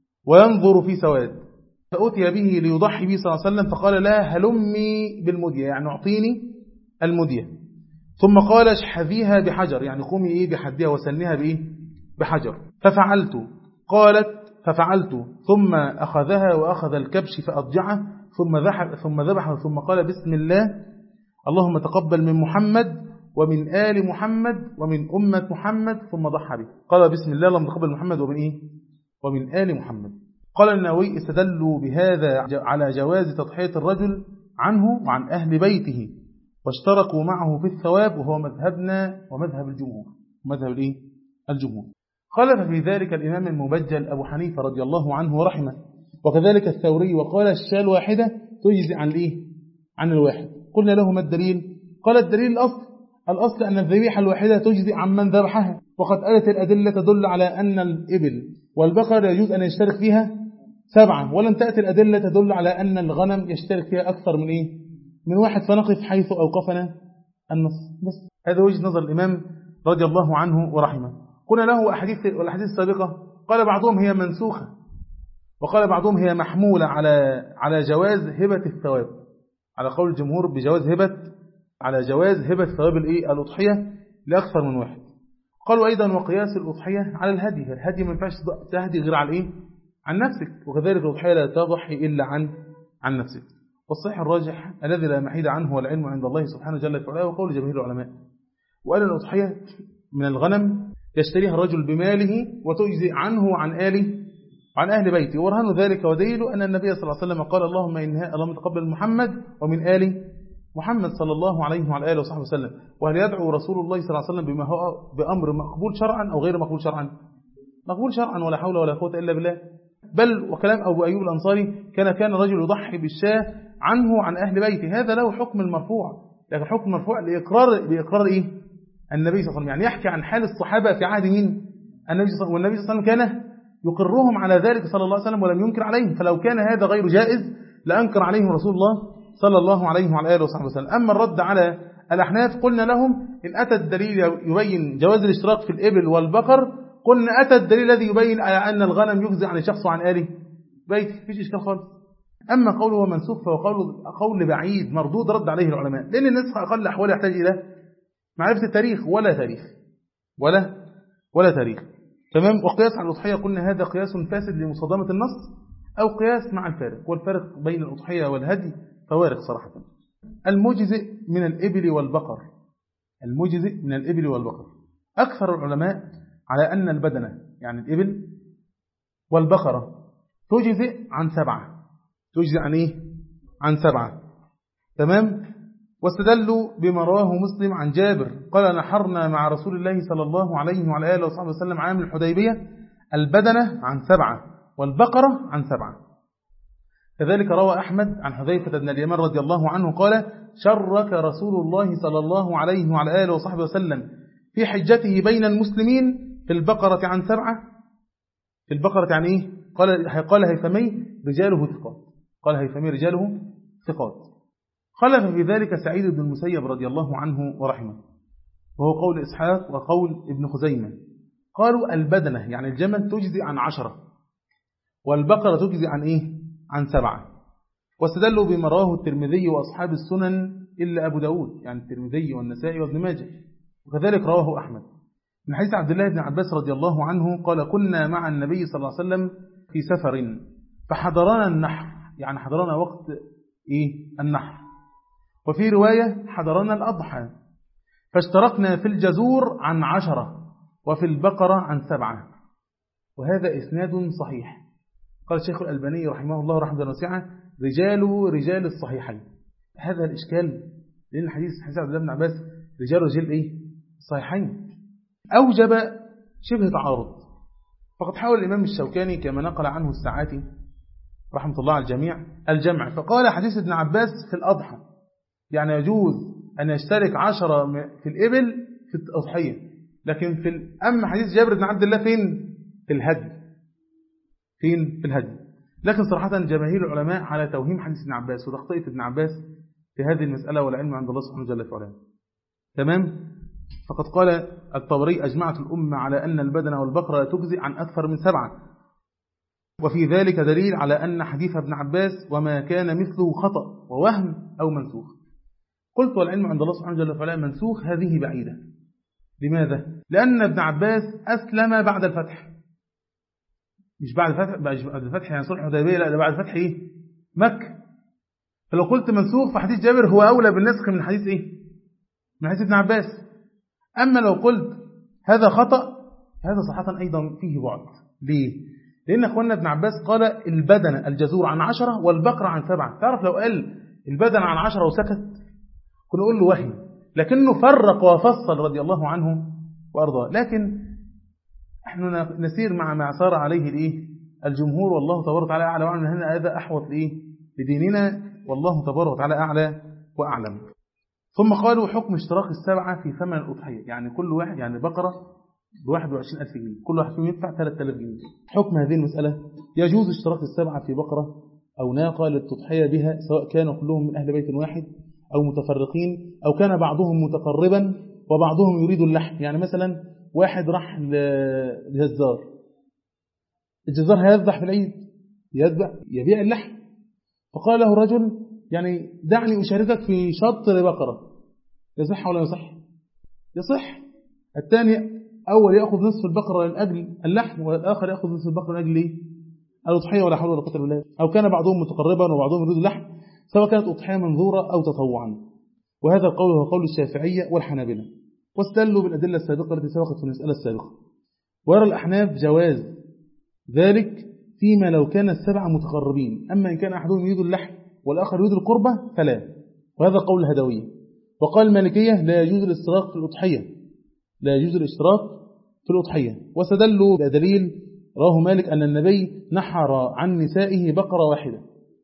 وينظر في سواد فأتي به ليضحي به صلى الله عليه وسلم فقال لا هلمي بالمدية يعني اعطيني المدية ثم قال اشحذيها بحجر يعني قومي إيه بحدها وسنها بإيه بحجر ففعلت قالت ففعلت ثم أخذها وأخذ الكبش فأضجعه ثم ذبح ثم ذبحه ثم قال بسم الله اللهم تقبل من محمد ومن آل محمد ومن أمة محمد ثم ضحى به. قال بسم الله اللهم تقبل محمد ومن إيه ومن آل محمد. قال النووي استدلوا بهذا على جواز تضحية الرجل عنه وعن أهل بيته واشتركوا معه في الثواب وهو مذهبنا ومذهب الجمهور مذهب الإيه الجمهور. خالف في ذلك الإمام المبجل أبو حنيفة رضي الله عنه ورحمه وكذلك الثوري وقال الشاة الواحدة تجزي عن الإيه عن الواحد. قلنا له ما الدليل؟ قال الدليل الأصل الأصل أن الذبيحة الواحدة تجزي عن من ذبحها وقد قالت الأدلة تدل على أن الإبل والبقر يجوز أن يشترك فيها سبعة ولم تأتي الأدلة تدل على أن الغنم يشترك فيها أكثر من إيه من واحد فنقف حيث أوقفنا النص. بس هذا وجه نظر الإمام رضي الله عنه ورحمه. قلنا له أحاديث والأحاديث السابقة قال بعضهم هي منسوخة وقال بعضهم هي محمولة على على جواز هبة الثواب على قول الجمهور بجواز هبة على جواز هبة ثواب الإيه الأضحية لأكثر من واحد. قالوا أيضا وقياس الأضحية على الهدي الهدي ما ينفعش تهدي غير على إيه عن نفسك وكذلك الأضحية لا تضحي إلا عن عن نفسك. والصحيح الراجح الذي لا محيد عنه والعلم عند الله سبحانه جل في علاه وقول جماهير العلماء وقال الأضحية من الغنم يشتريها الرجل بماله وتجزي عنه وعن آله وعن أهل بيته ورهن ذلك ودليل أن النبي صلى الله عليه وسلم قال اللهم إنها اللهم تقبل محمد ومن آل محمد صلى الله عليه وعلى آله وصحبه وسلم. وهل يدعو رسول الله صلى الله عليه وسلم بما هو بأمر مقبول شرعا أو غير مقبول شرعا؟ مقبول شرعا ولا حول ولا قوة إلا بالله. بل وكلام أبو أيوب الأنصاري كان كان رجل يضحي بالشاة عنه وعن أهل بيته هذا له حكم المرفوع لكن حكم مرفوع لإقرار بإقرار إيه النبي صلى الله عليه وسلم يعني يحكي عن حال الصحابة في عهد مين النبي صلى الله عليه وسلم والنبي صلى الله عليه وسلم كان يقرهم على ذلك صلى الله عليه وسلم ولم ينكر عليهم فلو كان هذا غير جائز لأنكر عليهم رسول الله صلى الله عليه وعلى آله وصحبه وسلم. أما الرد على الأحناف قلنا لهم إن أتى الدليل يبين جواز الاشتراك في الإبل والبقر قلنا أتى الدليل الذي يبين على أن الغنم يجزي عن الشخص وعن آله بيت فيش إشكال خالص. أما قوله منسوخ فهو قول, قول بعيد مردود رد عليه العلماء لأن النسخ أقل الأحوال يحتاج إلى معرفة التاريخ ولا تاريخ ولا ولا تاريخ. تمام. وقياس على الأضحية قلنا هذا قياس فاسد لمصادمة النص أو قياس مع الفارق والفارق بين الأضحية والهدي فوارق صراحة. المجزئ من الإبل والبقر المجزئ من الإبل والبقر أكثر العلماء على أن البدنة يعني الإبل والبقرة تجزئ عن سبعة تجزئ عن إيه؟ عن سبعة. تمام. واستدلوا بما رواه مسلم عن جابر قال نحرنا مع رسول الله صلى الله عليه وعلى آله وصحبه وسلم عام الحديبية البدنة عن سبعة والبقرة عن سبعة. كذلك روى أحمد عن حذيفة بن اليمان رضي الله عنه قال شرك رسول الله صلى الله عليه وعلى آله وصحبه وسلم في حجته بين المسلمين في البقرة عن سبعة في البقرة عن إيه؟ قال قال هيثمي رجاله ثقات قال هيثمي رجاله ثقات. خلف في ذلك سعيد بن المسيب رضي الله عنه ورحمه وهو قول إسحاق وقول ابن خزيمة قالوا البدنة يعني الجمل تجزي عن عشرة والبقرة تجزي عن إيه؟ عن سبعة. واستدلوا بما رواه الترمذي وأصحاب السنن إلا أبو داود يعني الترمذي والنسائي وابن ماجه وكذلك رواه أحمد من حديث عبد الله بن عباس رضي الله عنه قال كنا مع النبي صلى الله عليه وسلم في سفر فحضرنا النحر يعني حضرنا وقت إيه؟ النحر. وفي رواية حضرنا الأضحى فاشتركنا في الجزور عن عشرة وفي البقرة عن سبعة وهذا إسناد صحيح. قال الشيخ الألباني رحمه الله رحمة واسعة رجاله رجال الصحيحين. هذا الإشكال لأن الحديث حديث عبد الله بن عباس رجال رجال إيه؟ الصحيحين أوجب شبه تعارض فقد حاول الإمام الشوكاني كما نقل عنه الساعاتي رحمة الله على الجميع الجمع، فقال حديث ابن عباس في الأضحى يعني يجوز أن يشترك عشرة في الإبل في الأضحية، لكن في أما حديث جابر بن عبد الله فين؟ في الهدي. فين؟ في الهدي. لكن صراحة جماهير العلماء على توهيم حديث ابن عباس وتخطئة ابن عباس في هذه المسألة، والعلم عند الله سبحانه وتعالى وعلا. تمام؟ فقد قال الطبري أجمعت الأمة على أن البدن والبقرة تجزئ عن أكثر من سبعة، وفي ذلك دليل على أن حديث ابن عباس وما كان مثله خطأ ووهم أو منسوخ. قلت والعلم عند الله سبحانه وتعالى منسوخ هذه بعيدة. لماذا؟ لأن ابن عباس أسلم بعد الفتح، مش بعد الفتح بعد الفتح يعني صلح الحديبية، لا ده بعد الفتح إيه؟ مكة. فلو قلت منسوخ فحديث جابر هو أولى بالنسخ من حديث إيه؟ من حديث ابن عباس. أما لو قلت هذا خطأ هذا صراحة أيضا فيه بعد. ليه؟ لأن أخواننا ابن عباس قال البدن الجزور عن عشرة والبقرة عن سبعة. تعرف لو قال البدن عن عشرة وسكت كنا نقول له وهم، لكنه فرق وفصل رضي الله عنه وأرضاه. لكن احنا نسير مع ما صار عليه الايه الجمهور، والله تبارك وتعالى أعلى وأعلم. هنا هذا أحوط لإيه لديننا، والله تبارك وتعالى أعلى وأعلم. ثم قالوا حكم اشتراك السبعة في ثمن الأضحية، يعني كل واحد يعني بقرة بواحد وعشرين ألف جنيه، كل واحد فيهم يدفع ثلاثة آلاف جنيه. حكم هذه المسألة يجوز اشتراك السبعة في بقرة أو ناقة للتضحية بها، سواء كانوا كلهم من أهل بيت واحد أو متفرقين، أو كان بعضهم متقربا وبعضهم يريد اللحم. يعني مثلا واحد راح لجزار، الجزار هيذبح في العيد، يذبح يبيع اللحم، فقال له رجل يعني دعني أشاركك في شطر بقرة، يصح ولا يصح؟ يصح. الثاني أول يأخذ نصف البقرة لأجل اللحم، والآخر يأخذ نصف البقرة لأجل إيه؟ الأضحية، ولا حول ولا قوة إلا بالله. أو كان بعضهم متقربا وبعضهم يريد اللحم، سواء كانت أضحية منظورة أو تطوعا. وهذا القول هو قول الشافعية والحنابلة، واستدلوا بالأدلة السابقة التي سبقت في المسألة السابقة. ويرى الأحناف جواز ذلك فيما لو كان السبعة متقربين، أما إن كان أحدهم يريد اللحم والآخر يريد القربة فلا. وهذا قول الهدوية. وقال المالكية لا يجوز الاشتراك في الأضحية، لا يجوز الاشتراك في الأضحية. واستدلوا بدليل رواه مالك أن النبي نحر عن نسائه بقرة واحدة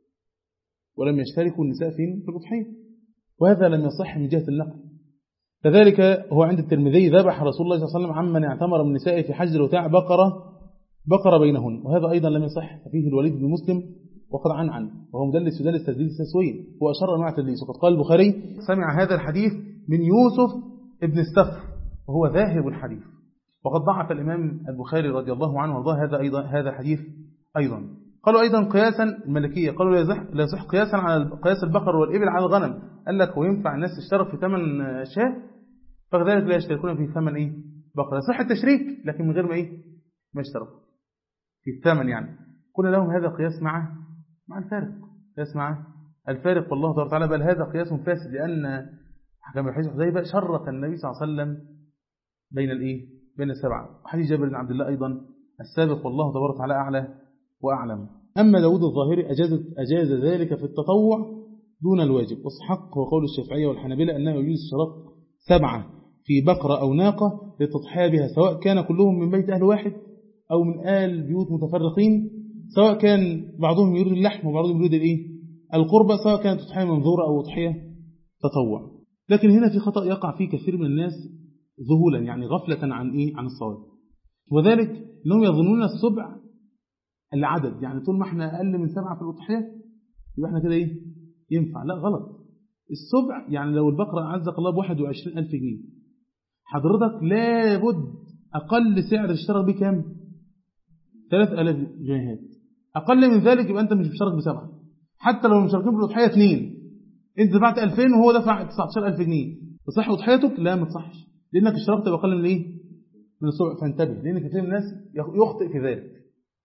ولم يشتركوا النساء فين في الأضحية، وهذا لم يصح من جهة النقل. كذلك هو عند الترمذي ذبح رسول الله صلى الله عليه وسلم عمن اعتمر من نسائه في حج الوداع بقرة بقرة بينهن، وهذا أيضا لم يصح. فيه الوليد بن مسلم وقد عن عن وهو مدلس يدلس تدليس تسوية، هو أشر أنواع التدليس. وقد قال البخاري سمع هذا الحديث من يوسف ابن السفر وهو ذاهب الحديث. وقد ضعف الإمام البخاري رضي الله عنه وارضاه هذا أيضا هذا الحديث أيضا. قالوا أيضا قياسا الملكية، قالوا لا يصح قياسا على قياس البقر والإبل على الغنم. قال لك وينفع الناس تشترك في ثمن شاة، فكذلك لا يشتركون في ثمن إيه بقرة. صح التشريك لكن من غير ما إيه ما يشترك في الثمن. يعني قلنا لهم هذا قياس مع مع الفارق، قياس مع الفارق. والله تعالى بل هذا قياس فاسد، لأن حكم الحديث حذيفة شرط النبي صلى الله عليه وسلم بين الإيه بين السبعة. وحديث جابر بن عبد الله أيضا السابق، والله تبارك وتعالى أعلى وأعلم. أما داود الظاهري أجاز أجاز ذلك في التطوع دون الواجب، والصحق هو قول الشافعية والحنابلة أنه يجوز اشتراك سبعة في بقرة أو ناقة للتضحية بها، سواء كان كلهم من بيت أهل واحد أو من آل بيوت متفرقين، سواء كان بعضهم يريد اللحم وبعضهم يريد الإيه القربة، سواء كانت تضحية منظورة أو تضحية تطوع. لكن هنا في خطأ يقع فيه كثير من الناس ذهولا، يعني غفلة عن إيه عن الصواب، وذلك أنهم يظنون السبع العدد، يعني طول ما احنا أقل من سبعة في الأضحية يبقى احنا كده إيه ينفع. لا غلط. السبع يعني لو البقرة عزق الله بواحد وعشرين ألف جنيه، حضرتك لابد أقل سعر تشترك به كام؟ ثلاثة آلاف جنيهات. أقل من ذلك يبقى أنت مش مشترك بسبعة. حتى لو مشتركين في الأضحية اثنين، أنت دفعت ألفين وهو دفع تسعة عشر ألف جنيه، تصح أضحيتك؟ لا ما تصحش، لأنك اشتركت بأقل من إيه؟ من السبع. فانتبه، لأن كثير من الناس يخطئ في ذلك.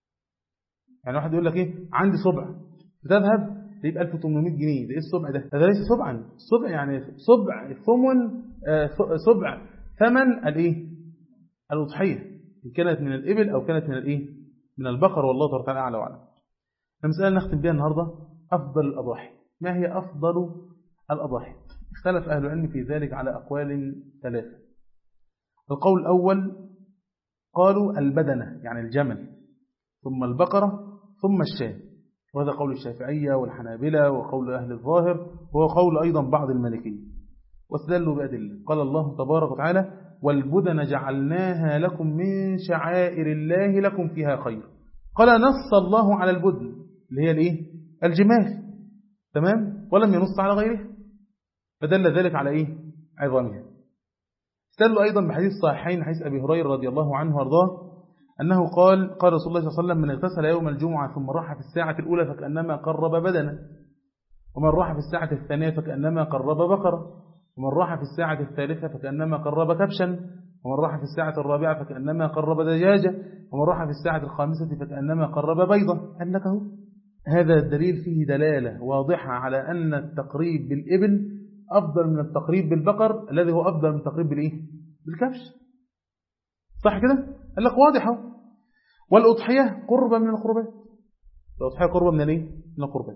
يعني واحد يقول لك إيه عندي سبع، بتذهب تجيب ألف وثمانمائة جنيه، ده إيه السبع ده؟ هذا ليس سبعا. السبع يعني سبع ثمن سبع ثمن الإيه الأضحية، إن كانت من الإبل أو كانت من الإيه من البقر، والله تعالى أعلى وأعلم. المسألة نختم بها النهاردة أفضل الأضاحي. ما هي أفضل الأضاحي؟ اختلف أهل العلم في ذلك على أقوال ثلاثة. القول الأول قالوا البدنة يعني الجمل، ثم البقرة، ثم الشاة. وهذا قول الشافعية والحنابلة وقول أهل الظاهر، وهو قول أيضا بعض المالكية. واستدلوا بأدلة. قال الله تبارك وتعالى: والبدن جعلناها لكم من شعائر الله لكم فيها خير. قال نص الله على البدن اللي هي الايه؟ الجمال، تمام، ولم ينص على غيره، فدل ذلك على ايه؟ عظامها. استدلوا أيضا بحديث صحيحين، حديث أبي هريرة رضي الله عنه وارضاه، أنه قال قال رسول الله صلى الله عليه وسلم: من اغتسل يوم الجمعة ثم راح في الساعة الأولى فكأنما قرب بدنا، ومن راح في الساعة الثانية فكأنما قرب بقرة، ومن راح في الساعة الثالثة فكأنما قرب كبشا، ومن راح في الساعة الرابعة فكأنما قرب دجاجة، ومن راح في الساعة الخامسة فكأنما قرب بيضة. قال لك اهو هذا الدليل فيه دلالة واضحة على أن التقريب بالإبل أفضل من التقريب بالبقر، الذي هو أفضل من التقريب بالإيه؟ بالكبش. صح كده؟ قال لك واضحة. والأضحية قربة من القربات، الأضحية قربة من الإيه؟ من القربات.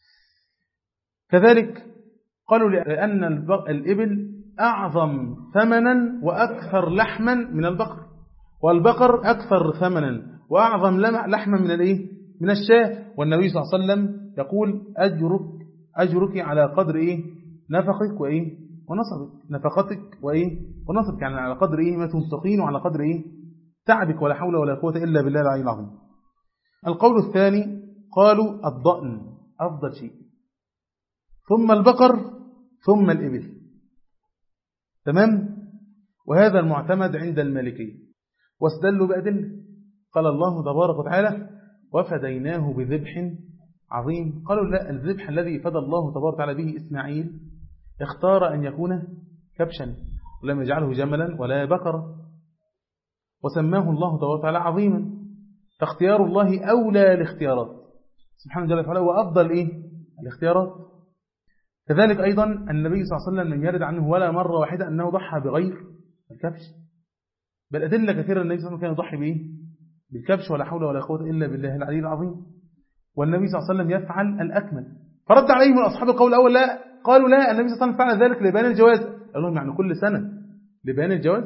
كذلك قالوا لأن الإبل أعظم ثمنا وأكثر لحما من البقر، والبقر أكثر ثمنا وأعظم لحما من الإيه؟ من الشاة. والنبي صلى الله عليه وسلم يقول: أجرك أجرك على قدر إيه؟ نفقك وإيه؟ ونصبك. نفقتك وإيه؟ ونصبك، يعني على قدر إيه؟ ما تنفقين، وعلى قدر إيه؟ تعبك. ولا حول ولا قوة إلا بالله العلي العظيم. القول الثاني قالوا الضأن أفضل شيء، ثم البقر، ثم الإبل، تمام. وهذا المعتمد عند المالكية. واستدلوا بأدلة. قال الله تبارك وتعالى: وفديناه بذبح عظيم. قالوا لا، الذبح الذي فدى الله تبارك وتعالى به إسماعيل اختار أن يكون كبشا، ولم يجعله جملا ولا بقرة، وسماه الله تبارك وتعالى عظيما. فاختيار الله أولى الاختيارات سبحانه وتعالى، وأفضل إيه؟ الاختيارات. كذلك أيضا النبي صلى الله عليه وسلم لم يرد عنه ولا مرة واحدة أنه ضحى بغير الكبش، بل أدلة كثيرة النبي صلى الله عليه وسلم كان يضحي بإيه؟ بالكبش. ولا حول ولا قوة إلا بالله العلي العظيم. والنبي صلى الله عليه وسلم يفعل الأكمل. فرد عليهم أصحاب القول الأول لا، قالوا لا، النبي صلى الله عليه وسلم فعل ذلك لبيان الجواز. قال لهم يعني كل سنة لبيان الجواز؟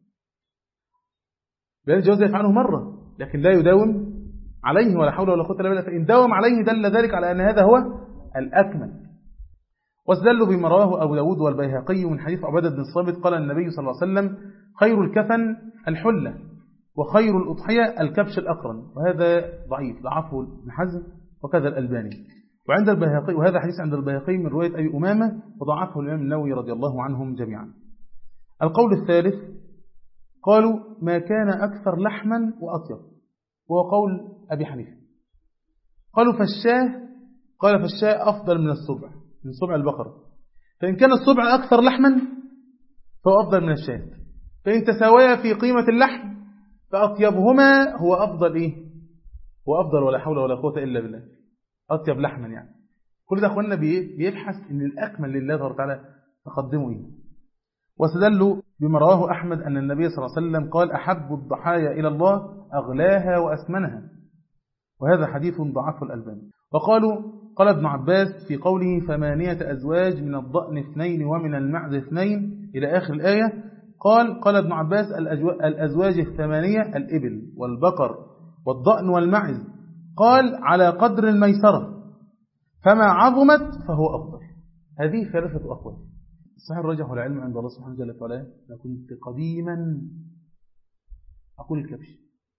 بيان الجواز يفعله مرة لكن لا يداوم عليه. ولا حول ولا قوة إلا بالله. فإن داوم عليه دل ذلك على أن هذا هو الأكمل. واستدلوا بما رواه أبو داود والبيهقي من حديث عبادة بن الصامت قال النبي صلى الله عليه وسلم: خير الكفن الحلة، وخير الأضحية الكبش الأقرن. وهذا ضعيف، ضعفه ابن حزم وكذا الألباني. وعند البيهقي، وهذا حديث عند البيهقي من رواية أبي أمامة، وضعفه الإمام النووي رضي الله عنهم جميعا. القول الثالث قالوا ما كان أكثر لحما وأطيب، وهو قول أبي حنيفة. قالوا فالشاه، قال فالشاه أفضل من السبع، من سبع البقرة. فإن كان السبع أكثر لحما فهو أفضل من الشاه. فإن تساويا في قيمة اللحم فأطيبهما هو أفضل إيه؟ هو أفضل. ولا حول ولا قوة إلا بالله. أطيب لحما يعني. كل ده أخواننا بيبحث إن الأكمل لله تعالى تقدمه إيه. واستدلوا بما رواه أحمد أن النبي صلى الله عليه وسلم قال: أحب الضحايا إلى الله أغلاها وأثمنها. وهذا حديث ضعفه الألباني. وقالوا قال ابن عباس في قوله: ثمانية أزواج من الضأن اثنين ومن المعز اثنين إلى آخر الآية، قال قال ابن عباس: الأزواج الثمانية الإبل والبقر والضأن والمعز، قال على قدر الميسرة، فما عظمت فهو أفضل. هذه ثلاثة أقوال. الصحيح الراجح والعلم عند الله سبحانه وتعالى. أنا كنت قديما أقول الكبش،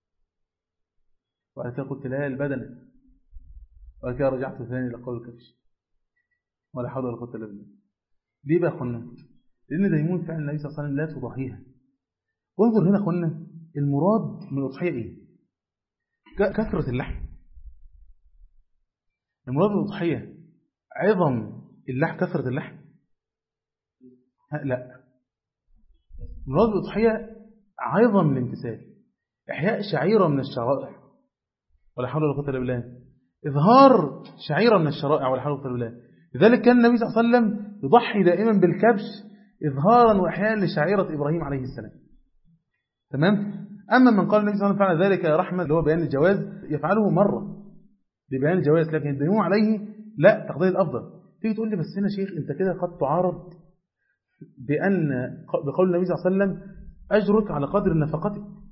وبعد كده قلت لا البدنة، وبعد كده رجعت ثاني لقول الكبش. ولا حول ولا قوة إلا بالله. ليه بقى أخوانا؟ لأن دايمون فعل النبي صلى الله عليه وسلم لا تضحيها. وانظر هنا أخوانا، المراد من الأضحية إيه؟ كثرة اللحم. المراد من الأضحية عظم اللحم، كثرة اللحم؟ لا، المراد من الأضحية عظم الامتثال، إحياء شعيرة من الشرائع. ولا حول ولا قوة إلا بالله. إظهار شعيرة من الشرائع. ولا حول ولا قوة إلا بالله. لذلك كان النبي صلى الله عليه وسلم يضحي دائما بالكبش إظهارا وإحياء لشعيرة إبراهيم عليه السلام. تمام. أما من قال النبي صلى الله عليه وسلم فعل ذلك رحمة، اللي هو بيان الجواز، يفعله مرة لبيان الجواز، لكن الدموع عليه لا، تقدير الأفضل. تيجي تقول لي بس هنا شيخ أنت كده قد تعارض بأن بقول النبي صلى الله عليه وسلم: أجرك على قدر نفقتك.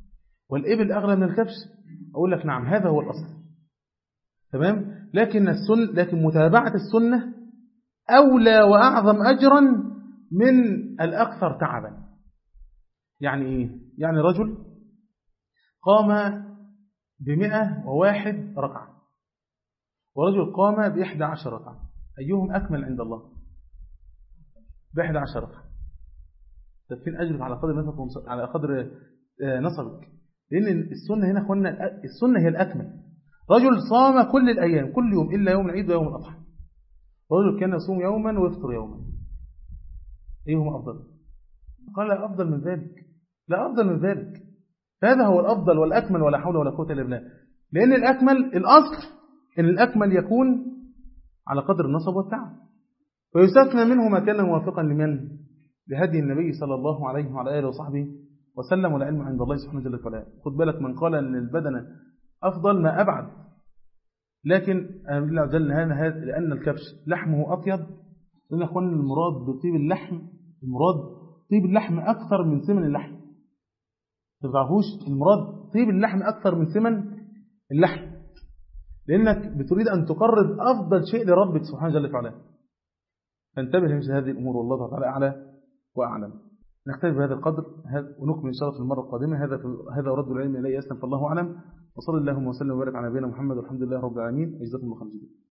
والإبل أغلى من الكبش، أقول لك نعم هذا هو الأصل. تمام. لكن السنة لكن متابعة السنة أولى وأعظم أجرا من الأكثر تعبا. يعني إيه؟ يعني رجل قام بمئة وواحد ركعة ورجل قام بإحدى عشر ركعة، أيهم أكمل عند الله؟ بإحدى عشر ركعة. تدفين أجرك على قدر نصبك على قدر نصبك، لأن السنة هنا أخوانا السنة هي الأكمل. رجل صام كل الأيام كل يوم إلا يوم العيد ويوم الأضحى، رجل كان يصوم يوما ويفطر يوما، أيهما أفضل؟ قال لا أفضل من ذلك، لا أفضل من ذلك، هذا هو الأفضل والأكمل ولا حول ولا قوة إلا بالله. لأن الأكمل الأصل إن الأكمل يكون على قدر النصب والتعب، ويستثنى منه ما كان موافقا لمن؟ لهدي النبي صلى الله عليه وعلى آله وصحبه وسلم، والعلم عند الله سبحانه جل وعلا. خد بالك من قال أن البدن أفضل ما أبعد، لكن الله عز وجل هذا لأن الكبش لحمه أطيب. لأن أخوان المراد بطيب اللحم، المراد طيب اللحم أكثر من ثمن اللحم. تبعهوش المراد طيب اللحم أكثر من ثمن اللحم، لأنك بتريد أن تقرب أفضل شيء لربك سبحانه جل وعلا. فانتبه لمثل هذه الأمور، والله تعالى أعلى وأعلم. نختلف بهذا القدر ونكمل إن شاء الله في المرة القادمة. هذا هذا رد العلم إليه أسلم، فالله أعلم. وصلى اللهم وسلم وبارك على نبينا محمد والحمد لله رب العالمين. أجزاكم الله خيرا.